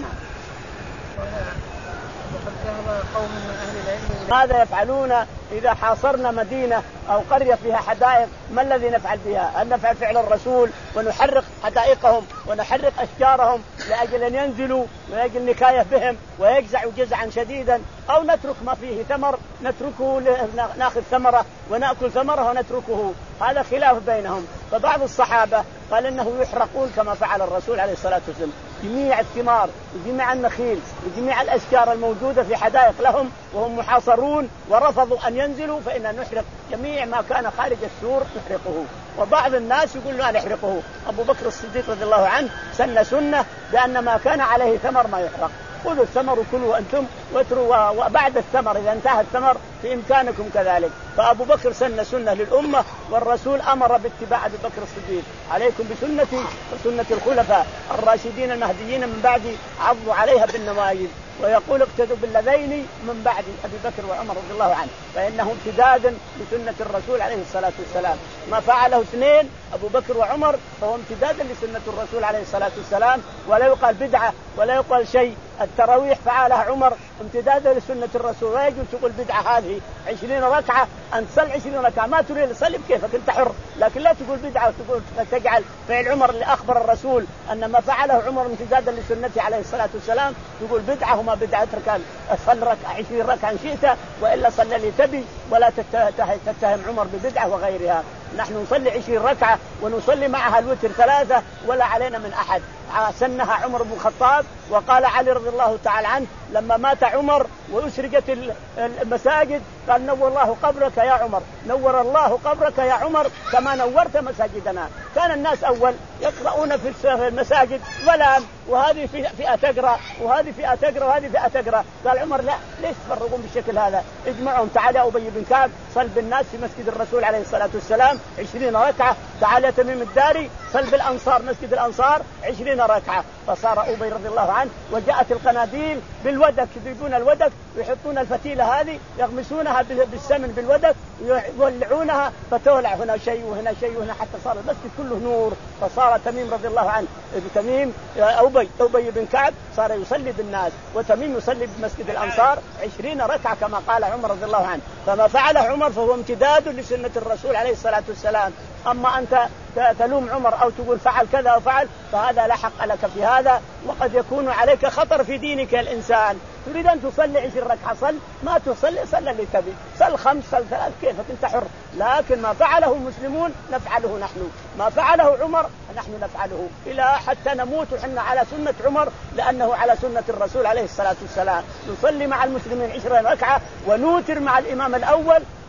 ماذا يفعلون إذا حاصرنا مدينة أو قرية فيها حدائق؟ ما الذي نفعل بها؟ هل نفعل فعل الرسول ونحرق حدائقهم ونحرق أشجارهم لأجل أن ينزلوا ويجل نكاية بهم ويجزعوا جزعا شديدا، أو نترك ما فيه ثمر نتركه نأخذ ثمرة ونأكل ثمرة ونتركه؟ هذا خلاف بينهم. فبعض الصحابة قال إنه يحرقون كما فعل الرسول عليه الصلاة والسلام، جميع الثمار وجميع النخيل وجميع الأشجار الموجودة في حدائق لهم وهم محاصرون ورفضوا أن ينزلوا، فإن نحرق جميع ما كان خارج السور نحرقه. وبعض الناس يقول لا نحرقه. أبو بكر الصديق رضي الله عنه سن سنة بأن ما كان عليه ثمر ما يحرق، خذوا الثمر وكلوا أنتم واتروا، وبعد الثمر إذا انتهى الثمر في إمكانكم كذلك. فأبو بكر سن سنة للأمة، والرسول أمر باتباع أبي بكر الصديق، عليكم بسنتي وسنة الخلفاء الراشدين المهديين من بعدي عضوا عليها بالنواجذ، ويقول اقتدوا بالذين من بعد أبي بكر وعمر رضي الله عنه، فإنه امتداد لسنة الرسول عليه الصلاة والسلام. ما فعله اثنين أبو بكر وعمر فهو امتداد لسنة الرسول عليه الصلاة والسلام، ولا يقال بدعة ولا يقال شيء. التراويح فعلها عمر امتدادا لسنة الرسول، لا يجوز تقول بدعة هذه عشرين ركعة أن تصلي عشرين ركعة، ما تريد تصلي بكيفك أنت حر، لكن لا تقول بدعة وتقول تجعل فعل عمر اللي أخبر الرسول أن ما فعله عمر امتدادا لسنته عليه الصلاة والسلام تقول بدعة وما بدعة، اترك صل ركعة عشرين ركعة إن شئت وإلا صلي اللي تبي، ولا تتهم عمر ببدعة وغيرها. نحن نصلي عشرين ركعة ونصلي معها الوتر ثلاثة ولا علينا من أحد. سنها عمر بن الخطاب، وقال علي رضي الله تعالى عنه لما مات عمر وأسرقت المساجد قال نور الله قبرك يا عمر، نور الله قبرك يا عمر كما نورت مساجدنا. كان الناس أول يقرؤون في المساجد ظلام، وهذه فئة تقرأ وهذه فئة تقرأ وهذه فئة تقرأ، قال عمر لا، ليش تفرقون بالشكل هذا؟ اجمعهم، تعال يا أبي بن كعب صل بالناس في مسجد الرسول عليه الصلاة والسلام عشرين ركعة، تعال يا تميم الداري صل بالأنصار مسجد الأنصار عشرين ركعة. فصار أبي رضي الله عنه، وجاءت القناديل بالودك، يجيبون الودك ويحطون الفتيلة هذه يغمسونها بالسمن بالودك ويولعونها فتولع هنا شيء وهنا شيء وهنا حتى صار المسجد كله نور. فصار تميم رضي الله عنه تميم أبي أبي بن كعب صار يصلي بالناس، وتميم يصلي بمسجد الأنصار عشرين ركعة كما قال عمر رضي الله عنه. فما فعله عمر فهو امتداد لسنة الرسول عليه الصلاة والسلام. أما أنت تلوم عمر أو تقول فعل كذا وفعل فهذا لا حق لك في هذا، وقد يكون عليك خطر في دينك الإنسان. تريد أن تصلي عشر ركعة صل، ما تصلي صل اللي تبي، صل خمس صل ثلاث كيفك أنت حر، لكن ما فعله المسلمون نفعله نحن، ما فعله عمر نحن نفعله إلى حتى نموت وحنا على سنة عمر، لأنه على سنة الرسول عليه الصلاة والسلام. نصلي مع المسلمين عشرين ركعة ونوتر مع الإمام الأول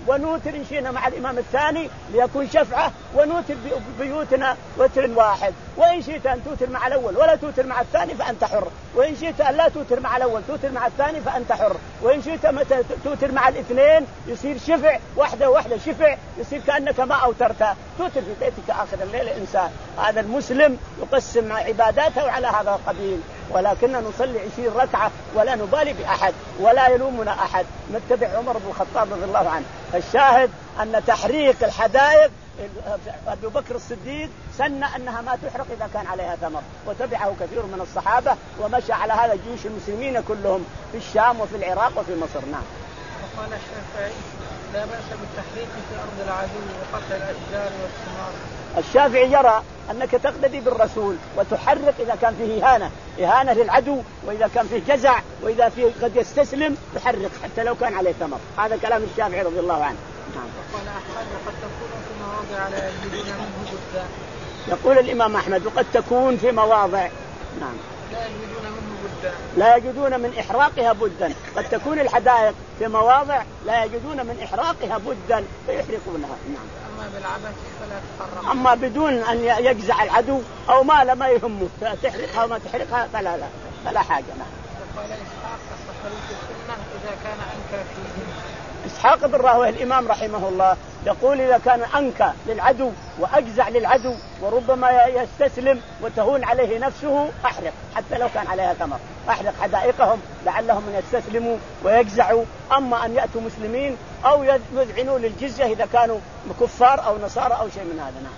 ونوتر إن شئنا مع الإمام الثاني ليكون شفعة، ونوتر بيوتنا وتر واحد. وإن شئت أن توتر مع الأول ولا توتر مع الثاني فأنت حر، وإن شئت أن لا توتر مع الأول توتر مع الثاني فأنت حر، وإن شئت متى توتر مع الاثنين يصير شفع واحدة واحدة شفع، يصير كأنك ما أوترت، توتر في بيتك آخر الليل. إنسان هذا المسلم يقسم عباداته على هذا القبيل، ولكننا نصلي عشرين ركعة ولا نبالي بأحد ولا يلومنا أحد، نتبع عمر بن الخطاب رضي الله عنه. الشاهد أن تحريق الحدائق أبو بكر الصديق سن أنها ما تحرق إذا كان عليها ثمر، وتبعه كثير من الصحابة ومشى على هذا جيوش المسلمين كلهم في الشام وفي العراق وفي مصر. نعم. وقال الشافعي لا بأس بالتحريق في أرض العدو وقطع الأشجار والثمار. الشافعي يرى أنك تقتدي بالرسول وتحرق إذا كان فيه إهانة إهانة للعدو، وإذا كان فيه جزع، وإذا فيه قد يستسلم تحرق حتى لو كان عليه ثمر. هذا كلام الشافعي رضي الله عنه. نعم. وقال أحمد وقد تكون في مواضع لا يجدون منه بدا. يقول الإمام أحمد وقد تكون في مواضع نعم لا يجدون منه بدا لا يجدون من إحراقها بدا. قد تكون الحدائق في مواضع لا يجدون من إحراقها بدا فيحرقونها. نعم. أما بالعبث فلا تحرم. أما بدون أن يجزع العدو أو ما لما يهمه تحرقها وما تحرقها فلا لا فلا حاجة. نعم. وقال إسحاق الصحابي في السنة إذا كان أنكى فيه. إسحاق بن راهويه الإمام رحمه الله يقول إذا كان أنكى للعدو وأجزع للعدو وربما يستسلم وتهون عليه نفسه أحرق حتى لو كان عليها ثمر، أحرق حدائقهم لعلهم من يستسلموا ويجزعوا. أما أن يأتوا مسلمين أو يذعنوا للجزية إذا كانوا كفار أو نصارى أو شيء من هذا. نعم.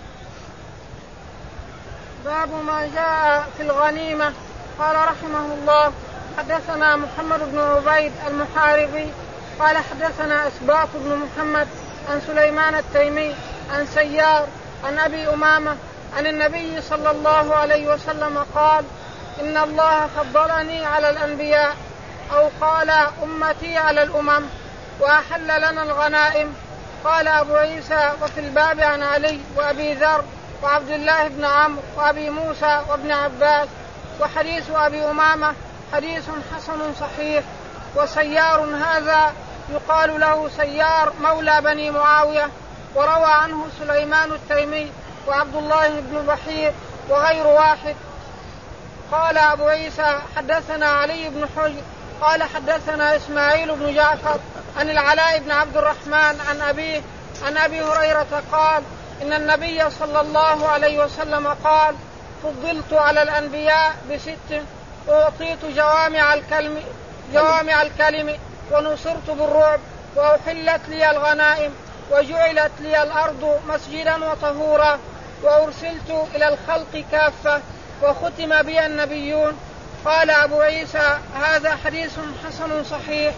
باب ما جاء في الغنيمة. قال رحمه الله حدثنا محمد بن عبيد المحاربي قال حدثنا أسباط بن محمد عن سليمان التيمي عن سيار عن أبي أمامة عن النبي صلى الله عليه وسلم قال إن الله فضلني على الأنبياء أو قال أمتي على الأمم وأحل لنا الغنائم. قال أبو عيسى وفي الباب عن علي وأبي ذر وعبد الله بن عمرو وأبي موسى وابن عباس. وحديث أبي أمامة حديث حسن صحيح. وسيار هذا يقال له سيار مولى بني معاوية، وروى عنه سليمان التيمي وعبد الله بن بحير وغير واحد. قال أبو عيسى حدثنا علي بن حجر قال حدثنا إسماعيل بن جعفر عن العلاء بن عبد الرحمن عن أبيه عن أبي هريرة قال إن النبي صلى الله عليه وسلم قال فضلت على الأنبياء بست أعطيت جوامع الكلم جوامع الكلم ونصرت بالرعب وأحلت لي الغنائم وجعلت لي الأرض مسجدا وطهورا وأرسلت إلى الخلق كافة وختم بي النبيون. قال أبو عيسى هذا حديث حسن صحيح.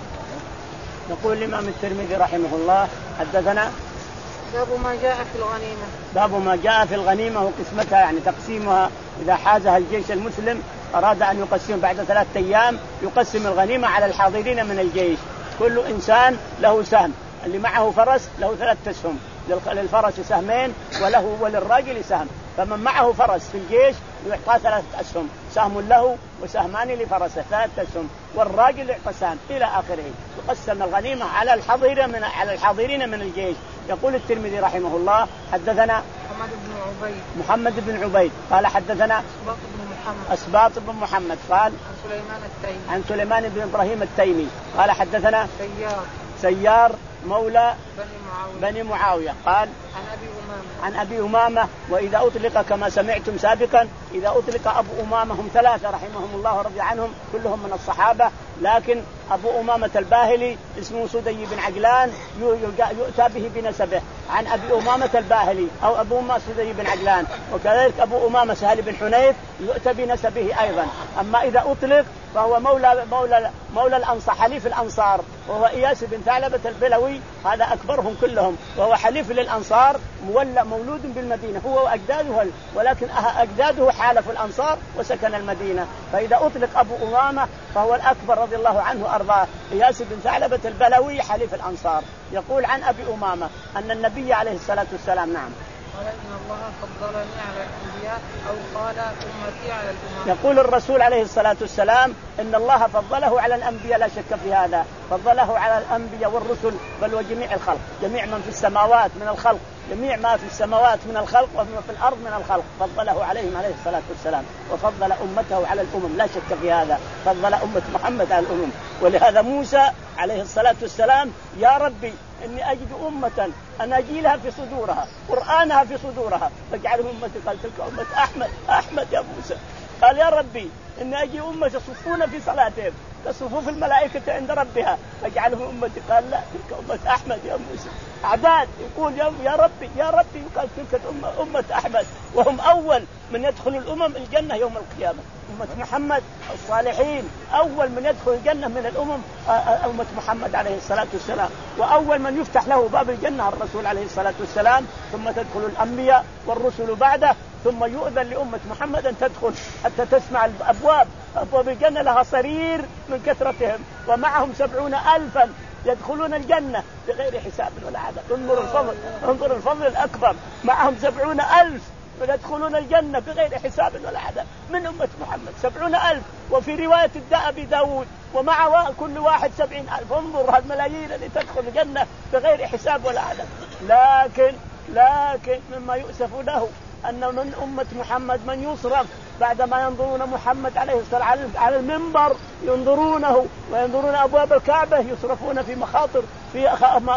يقول الإمام الترمذي رحمه الله حدثنا باب ما جاء في الغنيمة. باب ما جاء في الغنيمة وقسمتها يعني تقسيمها إذا حازها الجيش المسلم أراد أن يقسم بعد ثلاثة أيام يقسم الغنيمة على الحاضرين من الجيش. كل إنسان له سهم، اللي معه فرس له ثلاثة أسهم، للفرس سهمين وله وللراجل سهم، فمن معه فرس في الجيش يعطى ثلاثة أسهم، سهم له وسهمان لفرسه ثلاثة أسهم، والراجل يعطى سهم إلى آخره. يقسم الغنيمة على الحاضرين من على الحاضرين من الجيش. يقول الترمذي رحمه الله حدثنا محمد بن عبيد محمد بن عبيد قال حدثنا أسباط بن محمد أسباط بن محمد قال عن سليمان التيمي عن سليمان بن إبراهيم التيمي قال حدثنا سيار سيار مولى بني معاوية, بني معاوية قال عن أبي أمامة عن أبي أمامة. وإذا أطلق كما سمعتم سابقا إذا أطلق أبو أمامة هم ثلاثة رحمهم الله ورضي عنهم كلهم من الصحابة، لكن أبو أمامة الباهلي اسمه سدي بن عجلان يؤتى به بنسبه عن أبي أمامة الباهلي أو أبو أمامة سدي بن عجلان، وكذلك أبو أمامة سهل بن حنيف يؤتى بنسبه أيضا. أما إذا أطلق فهو مولى مولى مولى الأنصار حليف الأنصار، وهو إياس بن ثعلبة البلوي هذا أكبرهم كلهم، وهو حليف للأنصار مولى مولود بالمدينة هو وأجداده، ولكن أجداده حالف الأنصار وسكن المدينة. فإذا أطلق أبو أمامة فهو الأكبر رضي الله عنه أرضاه إياس بن ثعلبة البلوي حليف الأنصار. يقول عن أبي أمامة أن النبي عليه الصلاة والسلام نعم قال إن الله فضلني على الأنبياء أو قال أمتي على الأمم. يقول الرسول عليه الصلاة والسلام إن الله فضله على الأنبياء لا شك في هذا، فضله على الأنبياء والرسل بل وجميع الخلق، جميع من في السماوات من الخلق، جميع ما في السماوات من الخلق وما في الأرض من الخلق فضله عليهم عليه الصلاة والسلام، وفضل أمته على الأمم لا شك في هذا، فضل أمة محمد على الأمم. ولهذا موسى عليه الصلاة والسلام يا ربي إني أجد أمة أناجيلها في صدورها قرآنها في صدورها فاجعلهم أمتي. قال تلك أمة أحمد. أحمد يا موسى. قال يا ربي إني أجد أمة يصفون في صلاتهم كصفوف الملائكة عند ربها فاجعلهم أمتي. قال لا تلك أمة أحمد يا موسى. عباد يقول يا ربي يا ربي قال تلك أمة, أمة أحمد، وهم أول من يدخل الأمم الجنة يوم القيامة. أمة محمد الصالحين أول من يدخل الجنة من الأمم أمة محمد عليه الصلاة والسلام، وأول من يفتح له باب الجنة الرسول عليه الصلاة والسلام، ثم تدخل الأنبياء والرسل بعده، ثم يؤذن لأمة محمد أن تدخل حتى تسمع الأبواب. أبواب الجنة لها صرير من كثرتهم، ومعهم سبعون ألفا يدخلون الجنة بغير حساب ولا عدد. انظر الفضل، انظر الفضل الأكبر، معهم سبعون ألف يدخلون الجنة بغير حساب ولا عدد من أمة محمد، سبعون ألف. وفي رواية أبي داود ومع كل واحد سبعين ألف. انظر هالملايين اللي تدخل الجنة بغير حساب ولا عدد. لكن لكن مما يؤسف له أن من أمة محمد من يصرف بعدما ينظرون محمد عليه الصلاة على المنبر ينظرونه وينظرون أبواب الكعبة يصرفون في مخاطر في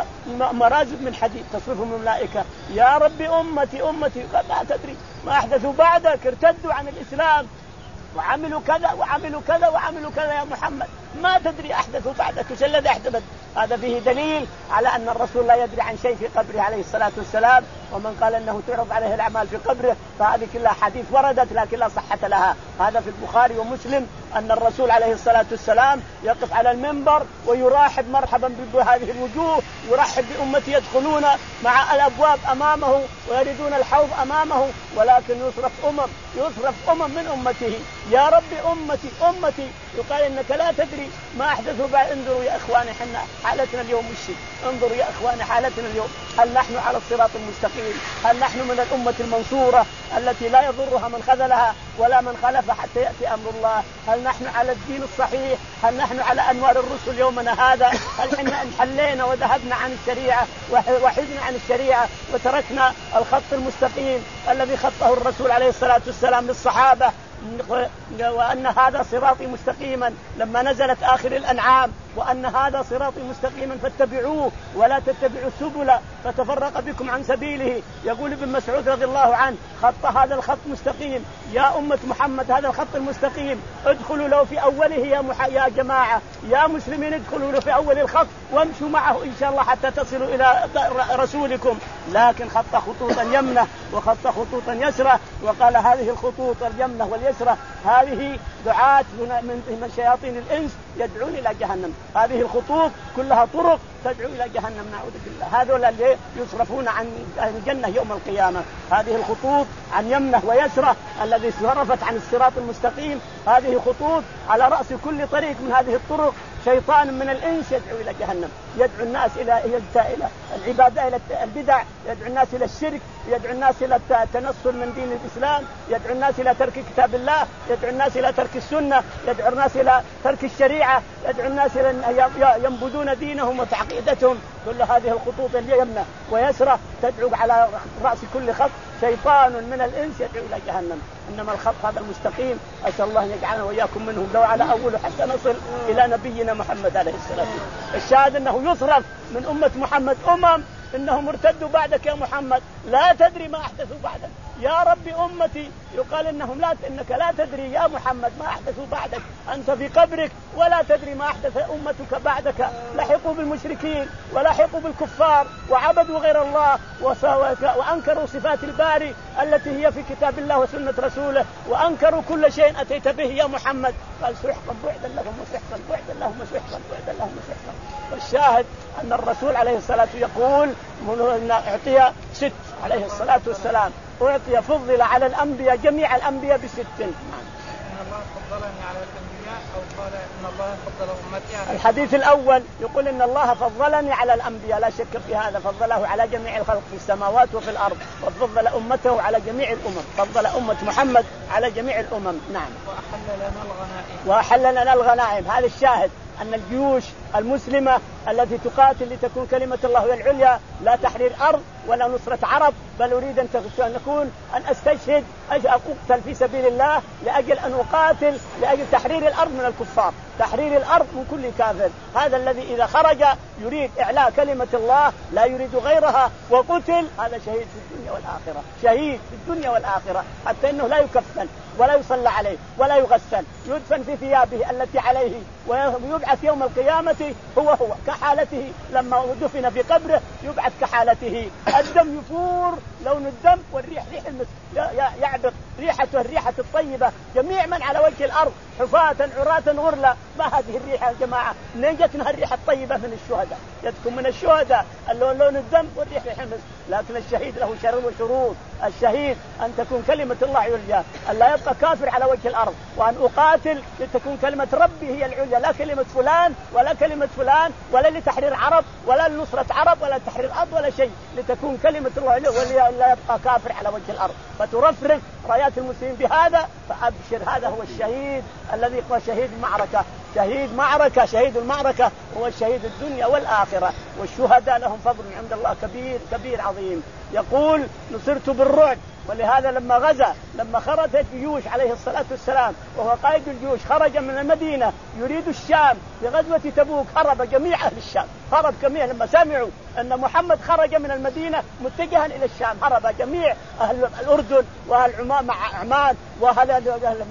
مرازب من حديد تصرفهم الملائكة. يا ربي أمتي أمتي ما تدري ما أحدثوا بعدك، ارتدوا عن الإسلام وعملوا كذا وعملوا كذا وعملوا كذا يا محمد، ما تدري أحدثوا بعدك وش الذي أحدث. هذا فيه دليل على أن الرسول لا يدري عن شيء في قبره عليه الصلاة والسلام. ومن قال أنه تعرض عليه الأعمال في قبره فهذه كلها حديث وردت لكن لا صحة لها. هذا في البخاري ومسلم أن الرسول عليه الصلاة والسلام يقف على المنبر ويرحب مرحبا بهذه الوجوه، يرحب بأمتي يدخلون مع الأبواب أمامه ويردون الحوض أمامه، ولكن يصرف أمم يصرف أمم من أمته. يا ربي أمتي أمتي يقال إنك لا تدري ما أحدثوا بعد. انظروا يا إخواني حنا حالتنا اليوم وش؟ انظروا يا إخواني حالتنا اليوم، هل نحن على الصراط المستقيم؟ هل نحن من الأمة المنصورة التي لا يضرها من خذلها ولا من خلف حتى يأتي أمر الله؟ هل نحن على الدين الصحيح؟ هل نحن على أنوار الرسل يومنا هذا؟ هل حنا انحلينا وذهبنا عن الشريعة وحدنا عن الشريعة وتركنا الخط المستقيم الذي خطه الرسول عليه الصلاة والسلام للصحابة، وأن هذا صراطي مستقيما لما نزلت آخر الأنعام، وأن هذا صراطي مستقيما فاتبعوه ولا تتبعوا السبل فتفرق بكم عن سبيله. يقول ابن مسعود رضي الله عنه خط هذا الخط مستقيم يا أمة محمد، هذا الخط المستقيم ادخلوا له في أوله يا, مح... يا جماعة يا مسلمين ادخلوا له في أول الخط وامشوا معه إن شاء الله حتى تصلوا إلى رسولكم. لكن خط خطوطا يمنة وخط خطوطا يسرة، وقال هذه الخطوط اليمنة واليسرة هذه دعاة من شياطين الإنس يدعون إلى جهنم. هذه الخطوط كلها طرق تدعو إلى جهنم نعوذ بالله. هذول اللي يصرفون عن الجنة يوم القيامة. هذه الخطوط عن يمنة ويسرة الذي صرفت عن الصراط المستقيم، هذه خطوط على رأس كل طريق من هذه الطرق شيطان من الإنس يدعو إلى جهنم، يدعو الناس إلى إلى العبادة إلى البدع، يدعو الناس إلى الشرك، يدعو الناس إلى التنصل من دين الإسلام، يدعو الناس إلى ترك كتاب الله، يدعو الناس إلى ترك السنة، يدعو الناس إلى ترك الشريعة، يدعو الناس إلى ينبذون دينهم وعقيدتهم. كل هذه الخطوط اليمنى ويسرى تدعو على رأس كل خط شيطان من الإنس يدعو إلى جهنم. إنما الخط هذا المستقيم أسأل الله أن يجعلنا وإياكم منهم لو على أوله حتى نصل إلى نبينا محمد عليه الصلاة والسلام. الشاهد أنه يصرف من أمة محمد أمم إنهم ارتدوا بعدك يا محمد، لا تدري ما أحدثوا بعدك. يا رب أمتي يقال إنهم لا إنك لا تدري يا محمد ما أحدثوا بعدك، أنت في قبرك ولا تدري ما أحدث أمتك بعدك. لحقوا بالمشركين ولحقوا بالكفار وعبدوا غير الله وأنكروا صفات الباري التي هي في كتاب الله وسنة رسوله، وأنكروا كل شيء أتيت به يا محمد. قال سحقا بعدا لهم وسحقا بعدا لهم وسحقا بعدا لهم وسحقا. والشاهد أن الرسول عليه الصلاة يقول من أعطي ست عليه الصلاة والسلام، أعطي فضل على الأنبياء جميع الأنبياء بست. الله فضلني على الأنبياء أو قال إن الله فضل أمتي على الحديث الأول يقول إن الله فضلني على الأنبياء، لا شك في هذا، فضله على جميع الخلق في السماوات وفي الأرض، وفضل أمته على جميع الأمم، فضل أمة محمد على جميع الأمم. نعم. وأحل لنا الغنائم وأحل لنا الغنائم. هذا الشاهد أن الجيوش المسلمة التي تقاتل لتكون كلمة الله هي العليا، لا تحرير أرض ولا نصرة عرب، بل أريد أن أكون أن أستشهد أقتل في سبيل الله لأجل أن أقاتل لأجل تحرير الأرض من الكفار، تحرير الأرض من كل كافر. هذا الذي إذا خرج يريد إعلاء كلمة الله لا يريد غيرها وقتل، هذا شهيد في الدنيا والآخرة، شهيد في الدنيا والآخرة، حتى إنه لا يكفن ولا يصلى عليه ولا يغسل، يدفن في ثيابه التي عليه ويبعث يوم القيامة هو هو كحالته لما دفن في قبره، يبعث كحالته، الدم يفور لون الدم والريح ريح المسك يعبر ريحته الريحة الطيبة، جميع من على وجه الأرض حفاة عراة غرلا. ما هذه الريحة يا جماعة؟ منين جتنا الريحة الطيبة؟ من الشهداء، جتكم من الشهداء، اللون لون الدم والريح ريح المسك. لكن الشهيد له شرط وشروط، الشهيد أن تكون كلمة الله عليا، أن لا يبقى كافر على وجه الأرض، وأن أقاتل لتكون كلمة ربي هي العليا، لا كلمة فلان ولا كلمة فلان ولا لتحرير عرب ولا لنصرة عرب ولا تحرير أرض ولا شيء، لتكون كلمة الله عليا ولا يبقى كافر على وجه الأرض، فترفرق رايات المسلمين بهذا. فأبشر، هذا هو الشهيد الذي هو شهيد المعركة، شهيد معركة، شهيد المعركة هو الشهيد الدنيا والآخرة. والشهداء لهم فضل عند الله كبير كبير عظيم. يقول نصرت بالرعب، ولهذا لما غزا لما خرجت جيوش عليه الصلاة والسلام وهو قائد الجيوش، خرج من المدينة يريد الشام بغزوة تبوك، هرب جميع أهل الشام، هرب جميع لما سمعوا أن محمد خرج من المدينة متجها إلى الشام، هرب جميع أهل الأردن وأهل عمان وأهل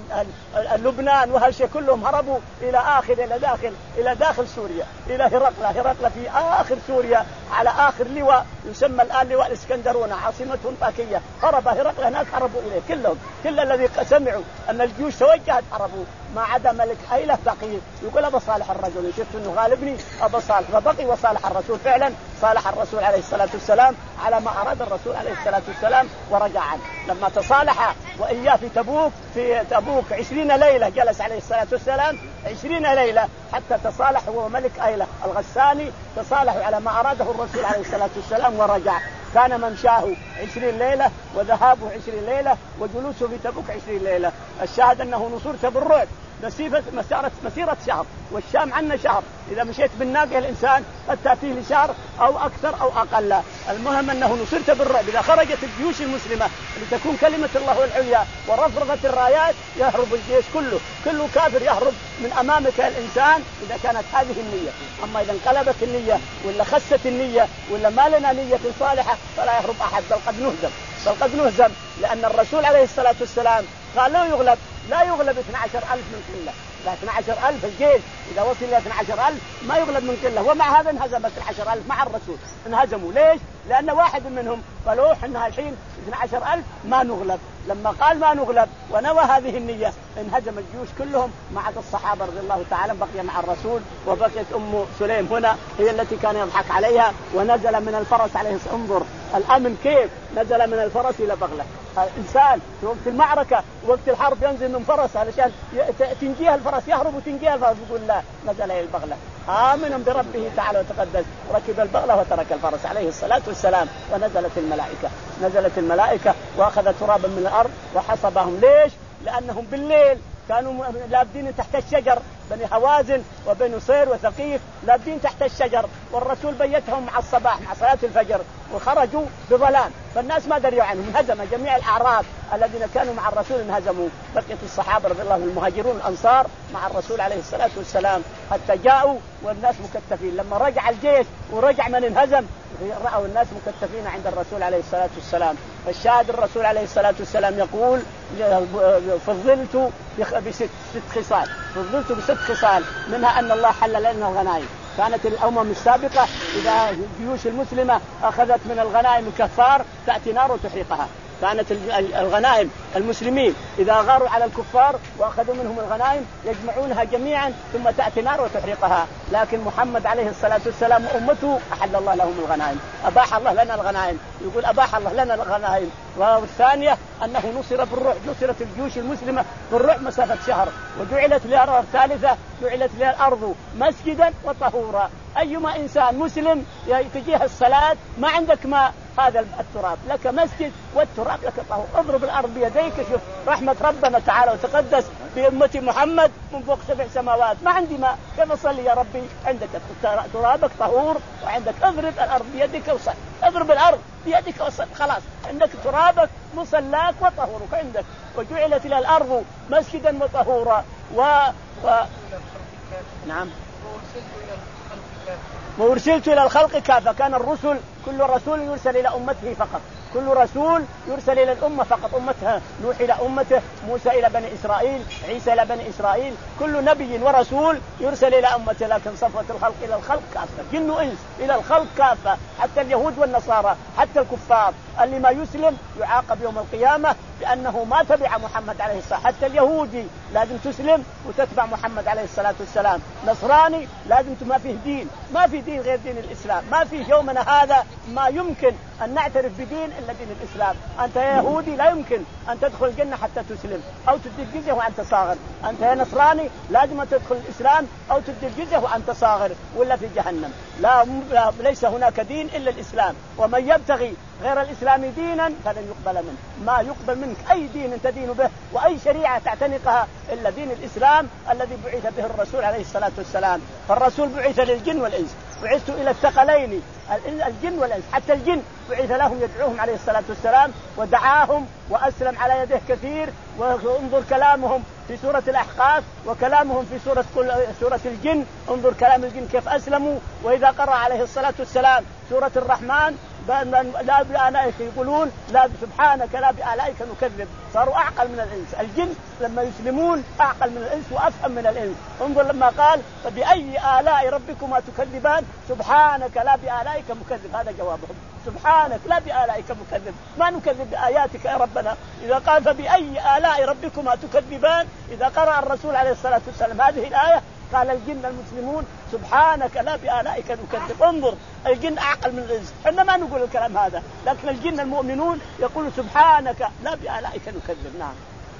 لبنان وأهل شيء كلهم هربوا إلى آخر إلى داخل إلى داخل سوريا، إلى هرقل، هرقل في آخر سوريا على آخر لواء يسمى الآن لواء الإسكندرونة عاصمتهم طاكية، هرب هرقل هناك، هربوا إليه كلهم، كل الذي سمعوا أن الجيوش توجهت هربوا، ما عدا ملك أيلة بقي. يقول أبا صالح الرجل، شفت أنه غالبني أبا صالح، فبقي وصالح الرسول، فعلا صالح الرسول عليه الصلاة والسلام على ما أراد الرسول عليه الصلاة والسلام ورجع عنه. لما تصالح وإياه في تبوك في تبوك عشرين ليلة جلس عليه الصلاة والسلام عشرين ليلة حتى تصالح هو ملك أيلة الغساني، تصالحوا على ما أراده الرسول عليه الصلاة والسلام ورجع. كان ممشاه عشرين ليلة وذهابه عشرين ليلة وجلوسه في تبوك عشرين ليلة. الشاهد أنه نصرت بالرعب مسيرة مسيرة مسيرة شهر، والشام عنا شهر، إذا مشيت بالناقة الإنسان قد تأتيه لشهر أو أكثر أو أقل. المهم أنه نصرت بالرعب، إذا خرجت الجيوش المسلمة لتكون كلمة الله العليا ورفرغت الرايات يهرب الجيش كله، كله كافر يهرب من أمامك الإنسان إذا كانت هذه النية. أما إذا انقلبت النية ولا خست النية ولا ما لنا نية صالحة فلا يهرب أحد، بل قد نهزم، بل قد نهزم، لأن الرسول عليه الصلاة والسلام قال لا يغلب لا يغلب اثني عشر ألف من قلة، لا اثني عشر ألف الجيش إذا وصل إلى اثني عشر ألف ما يغلب من قلة، ومع هذا انهزم اثني عشر ألف مع الرسول، انهزموا. ليش؟ لأن واحد منهم قالوا إحنا الحين اثني عشر ألف ما نغلب، لما قال ما نغلب ونوى هذه النية انهزم الجيوش كلهم ما عدا الصحابة رضي الله تعالى بقي مع الرسول. وبقيت أم سليم هنا هي التي كان يضحك عليها، ونزل من الفرس عليه الصلاة. انظر الأمن كيف نزل من الفرس إلى بغلة. الإنسان في وقت المعركة وقت الحرب ينزل من فرس علشان تنجيها الفرس، يهرب وتنجيها الفرس، يقول لا نزل إلى البغلة آمن بربه تعالى وتقدس، ركب البغلة وترك الفرس عليه الصلاة والسلام. ونزلت الملائكة نزلت الملائكة وأخذت ترابا من الأرض وحصبهم. ليش؟ لأنهم بالليل كانوا لابدين تحت الشجر، بني هوازن وبني نصير وثقيف لابدين تحت الشجر، والرسول بيتهم مع الصباح مع صلاة الفجر وخرجوا بظلام، فالناس ما دريوا عنهم، انهزم جميع الأعراب الذين كانوا مع الرسول انهزموا. بقيت الصحابة رضي الله عنهم المهاجرون الأنصار مع الرسول عليه الصلاة والسلام حتى جاءوا والناس مكتفين. لما رجع الجيش ورجع من انهزم رأوا الناس مكتفين عند الرسول عليه الصلاة والسلام. فالشاهد الرسول عليه الصلاة والسلام يقول فضلت بست خصال، فضلت بست خصال، منها أن الله حل لنا الغنائم. كانت الأمم السابقة إذا الجيوش المسلمة أخذت من الغنائم الكفار تأتي نار وتحرقها، كانت الغنائم المسلمين إذا غاروا على الكفار وأخذوا منهم الغنائم يجمعونها جميعا ثم تأتي نار وتحرقها. لكن محمد عليه الصلاة والسلام وأمته أحل الله لهم الغنائم، أباح الله لنا الغنائم، يقول أباح الله لنا الغنائم. والثانية أنه نصر بالرعب، نصرت الجيوش المسلمة بالرعب مسافة شهر. وجعلت الأرض الثالثة جعلت لها الأرض مسجدا وطهورا. أيما إنسان مسلم تجيه الصلاة ما عندك ما هذا التراب، لك مسجد والتراب لك طهور. اضرب الأرض بيديك، شوف رحمة ربنا تعالى وتقدس بأمة محمد من فوق سبع سماوات، ما عندي ما كيف أصلي يا ربي؟ عندك ترابك طهور وعندك اضرب الأرض بيدك وصل، اضرب الأرض بيدك وصل، خلاص عندك ترابك مصلاك وطهورك عندك. وجعلت إلى الأرض مسجدا وطهورا. و... و... نعم وأرسلت إلى الخلق كافة. كان الرسل كل رسول يرسل إلى أمته فقط، كل رسول يرسل إلى الأمة فقط، أمتها نوح إلى أمته، موسى إلى بني إسرائيل، عيسى إلى بني إسرائيل، كل نبي ورسول يرسل إلى أمته. لكن صفوة الخلق إلى الخلق كافة، جن وإنس إلى الخلق كافة، حتى اليهود والنصارى حتى الكفار اللي ما يسلم يعاقب يوم القيامة لأنه ما تبع محمد عليه الصلاة والسلام. حتى اليهودي لازم تسلم وتتبع محمد عليه الصلاة والسلام، نصراني لازم ما فيه دين، ما في دين غير دين الإسلام، ما فيه يومنا هذا ما يمكن أن نعترف بدين إلا دين الإسلام. أنت يا يهودي لا يمكن أن تدخل الجنة حتى تسلم أو تدي الجزية وأنت صاغر، أنت يا نصراني لازم أن تدخل الإسلام أو تدي الجزية وأنت صاغر ولا في جهنم. لا, لا ليس هناك دين إلا الإسلام، ومن يبتغي غير الإسلام دينا فلن يقبل منه، ما يقبل منك أي دين تدين به وأي شريعة تعتنقها إلا دين الإسلام الذي بعث به الرسول عليه الصلاة والسلام. فالرسول بعث للجن والإنس، بعثت إلى الثقلين الجن والإنس، حتى الجن بعث لهم يدعوهم عليه الصلاة والسلام ودعاهم وأسلم على يده كثير. وانظر كلامهم في سورة الأحقاف وكلامهم في سورة سورة الجن، انظر كلام الجن كيف أسلموا. وإذا قرأ عليه الصلاة والسلام سورة الرحمن لا بآلائك يقولون لا سبحانك لا بآلائك نكذب، صاروا أعقل من الإنس. الجن لما يسلمون أعقل من الإنس وأفهم من الإنس. انظر لما قال فبأي آلاء ربكما تكذبان سبحانك لا بآلائك مكذب، هذا جوابهم، سبحانك لا بآلائك مكذب، ما نكذب بآياتك يا ربنا. إذا قال فبأي آلاء ربكما تكذبان، إذا قرأ الرسول عليه الصلاة والسلام هذه الآية قال الجن المسلمون سبحانك لا بآلائك نكذب. انظر الجن أعقل من الإنس، احنا ما نقول الكلام هذا، لكن الجن المؤمنون يقولوا سبحانك لا بآلائك نكذب. نعم.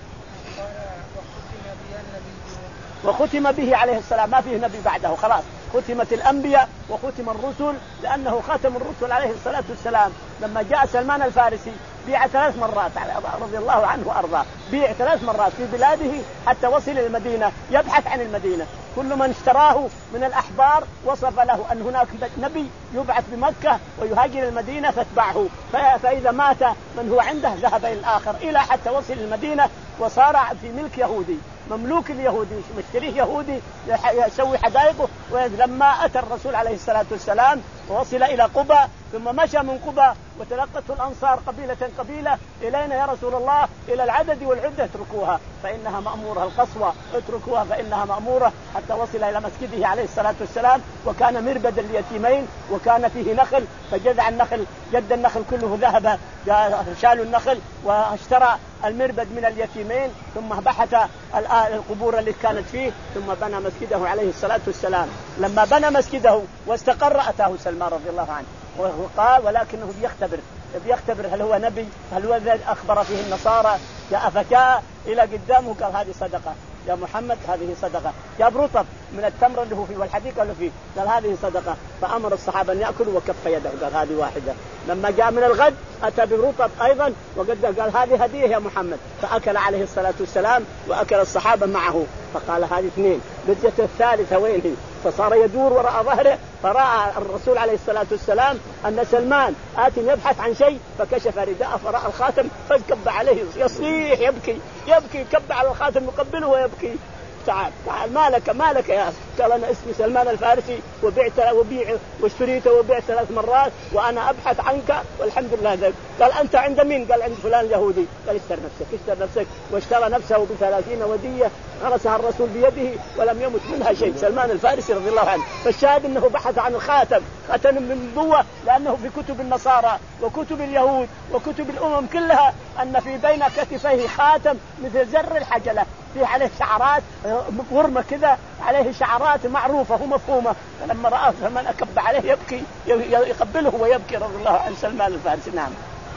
وختم به عليه السلام، ما فيه نبي بعده، خلاص ختمت الأنبياء وختم الرسل، لأنه خاتم الرسل عليه الصلاة والسلام. لما جاء سلمان الفارسي بيع ثلاث مرات رضي الله عنه وأرضاه، بيع ثلاث مرات في بلاده حتى وصل إلى المدينة يبحث عن المدينة. كل من اشتراه من الأحبار وصف له أن هناك نبي يبعث بمكة ويهاجر المدينة فاتبعه، فإذا مات من هو عنده ذهب إلى الآخر إلى حتى وصل المدينة وصار في ملك يهودي، مملوك اليهودي، مشتريه يهودي يسوي حدائقه. ولما أتى الرسول عليه الصلاة والسلام ووصل إلى قباء ثم مشى من قباء وتلقته الأنصار قبيلة قبيلة، إلينا يا رسول الله إلى العدد والعدة اتركوها فإنها مأمورة، القصوى اتركوها فإنها مأمورة، حتى وصل إلى مسجده عليه الصلاة والسلام. وكان مربدا اليتيمين وكان فيه نخل، فجذع النخل جد النخل كله ذهب، شالوا النخل واشترى المربد من اليتيمين، ثم بحث القبور اللي كانت فيه ثم بنى مسجده عليه الصلاة والسلام. لما بنى مسجده واستقر أتاه سلمان رضي الله عنه وقال ولكنه بيختبر بيختبر هل هو نبي، هل هو الذي أخبر فيه النصارى. جاء فجاء إلى قدامه قال هذه صدقة يا محمد، هذه صدقة، جاب رطب من التمر اللي هو فيه والحديقة اللي فيه، قال هذه صدقة، فأمر الصحابة أن يأكلوا وكف يده قال هذه واحدة. لما جاء من الغد أتى برطب أيضا وقد قال هذه هدية يا محمد، فأكل عليه الصلاة والسلام وأكل الصحابة معه، فقال هذه اثنين، بجت الثالثة وين هي؟ فصار يدور وراء ظهره فرأى الرسول عليه الصلاة والسلام أن سلمان آت يبحث عن شيء، فكشف رداءه فرأى الخاتم فكب عليه يصيح يبكي يبكي كب على الخاتم يقبله ويبكي. تعال تعال مالك مالك يا أخي؟ قال أنا اسمي سلمان الفارسي وبعت وبيع واشتريت وبعت ثلاث مرات وأنا أبحث عنك والحمد لله ذلك. قال أنت عند مين؟ قال عند فلان اليهودي. قال اشتر نفسك اشتر نفسك واشترى نفسه بثلاثين ودية غرسها الرسول بيده ولم يمت منها شيء. سلمان الفارسي رضي الله عنه. فالشاهد أنه بحث عن الخاتم خاتم من نبوة لأنه في كتب النصارى وكتب اليهود وكتب الأمم كلها أن في بين كتفيه خاتم مثل زر الحجلة فيه عليه شعرات ورمة كذا عليه شعرات معروفة ومفهومة. فلما رآه سلمان أكب عليه يبكي يقبله ويبكي رضي الله عن سلمان الفارسي. نعم.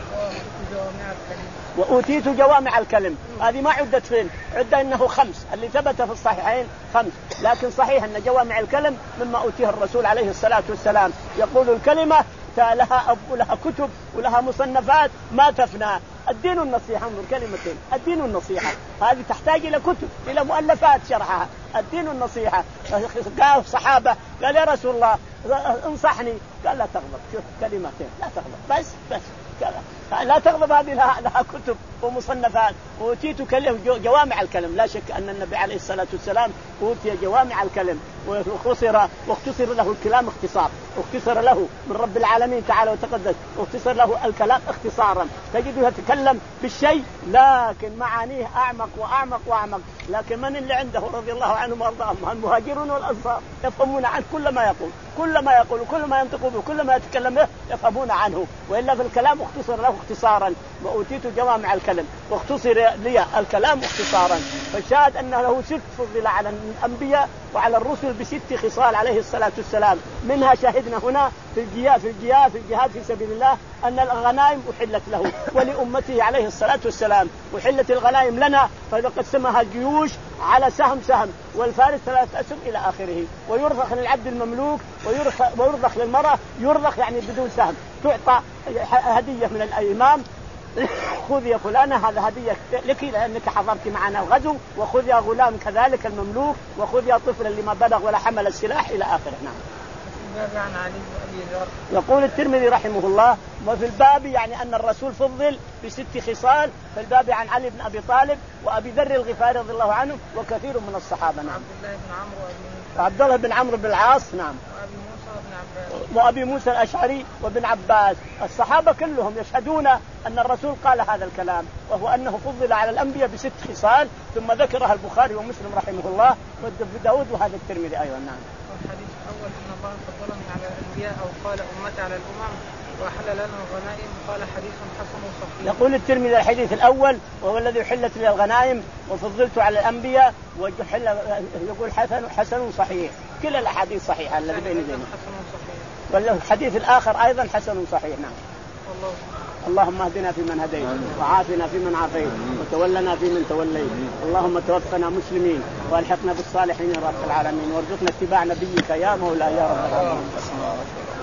وأوتيت جوامع الكلم. هذه ما عدت فين؟ عدة إنه خمس اللي ثبت في الصحيحين خمس، لكن صحيح أن جوامع الكلم مما أوتيه الرسول عليه الصلاة والسلام. يقول الكلمة لها أب ولها كتب ولها مصنفات ما تفنى. الدين النصيحة، انظر كلمتين، الدين النصيحة هذه تحتاج إلى كتب إلى مؤلفات شرحها. الدين النصيحة. قال الصحابة قال يا رسول الله انصحني، قال لا تغضب. شوف كلمتين لا تغضب بس بس لا تغضب. هذه لها, لها كتب ومصنفات. أوتيت كلمة جوامع الكلم. لا شك أن النبي عليه الصلاة والسلام أوتي جوامع الكلم واختصر واختصر له الكلام اختصار، اختصر له من رب العالمين تعالى وتقدس، اختصر له الكلام اختصارا. تجده يتكلم بالشيء لكن معانيه أعمق وأعمق وأعمق. لكن من اللي عنده رضي الله عنهم وارضاهم المهاجرون والأنصار يفهمون عن كل ما يقول كل ما يقول كل ما ينطق به كل ما يتكلم به يفهمون عنه. وإلا في الكلام اختصر له اختصارا. وأوتيت جوامع الكلم واختصر لي الكلام اختصارا. فالشاهد أن له ست فضل على الأنبياء وعلى الرسل بست خصال عليه الصلاة والسلام. منها شاهدنا هنا في الجهاد في الجهاد في الجهاد في سبيل الله أن الغنائم أحلت له ولأمته عليه الصلاة والسلام. أحلت الغنائم لنا فإذا قسمها الجيوش على سهم سهم والفارس ثلاث أسهم إلى آخره. ويرضخ للعبد المملوك ويرضخ للمرأة. يرضخ يعني بدون سهم، تعطى هدية من الإمام، خذ يا فلانة هذا هدية لك لأنك حضرت معنا الغزو، وخذ يا غلام كذلك المملوك، وخذ يا طفل اللي ما بلغ ولا حمل السلاح إلى آخره. نعم. يقول الترمذي رحمه الله وفي الباب يعني أن الرسول فضل بست خصال. في الباب عن علي بن أبي طالب وأبي ذر الغفاري رضي الله عنه وكثير من الصحابة. نعم. عبد الله بن عمرو بن العاص. نعم. وأبي موسى الأشعري وابن عباس. الصحابة كلهم يشهدون أن الرسول قال هذا الكلام، وهو أنه فضل على الأنبياء بست خصال ثم ذكرها البخاري ومسلم رحمه الله وابن داود وهذا الترمذي أيضا. نعم. الحديث الأول أن الله فضلني على الأنبياء أو قال أمتي على الأمم وأحل لنا الغنائم قال حديث حسن صحيح. يقول الترمذي الحديث الأول وهو الذي حلت لي الغنائم وفضلت على الأنبياء وحل يقول حسن حسن صحيح. كل الأحاديث صحيحة الذي بين ذلك. والحديث الآخر أيضا حسن صحيح. نعم. الله. اللهم اهدنا فيمن هديت وعافنا فيمن عافيت وتولنا فيمن توليت. اللهم توفنا مسلمين والحقنا بالصالحين يا رب العالمين وارزقنا اتباع نبيك يا مولاي يا رب العالمين.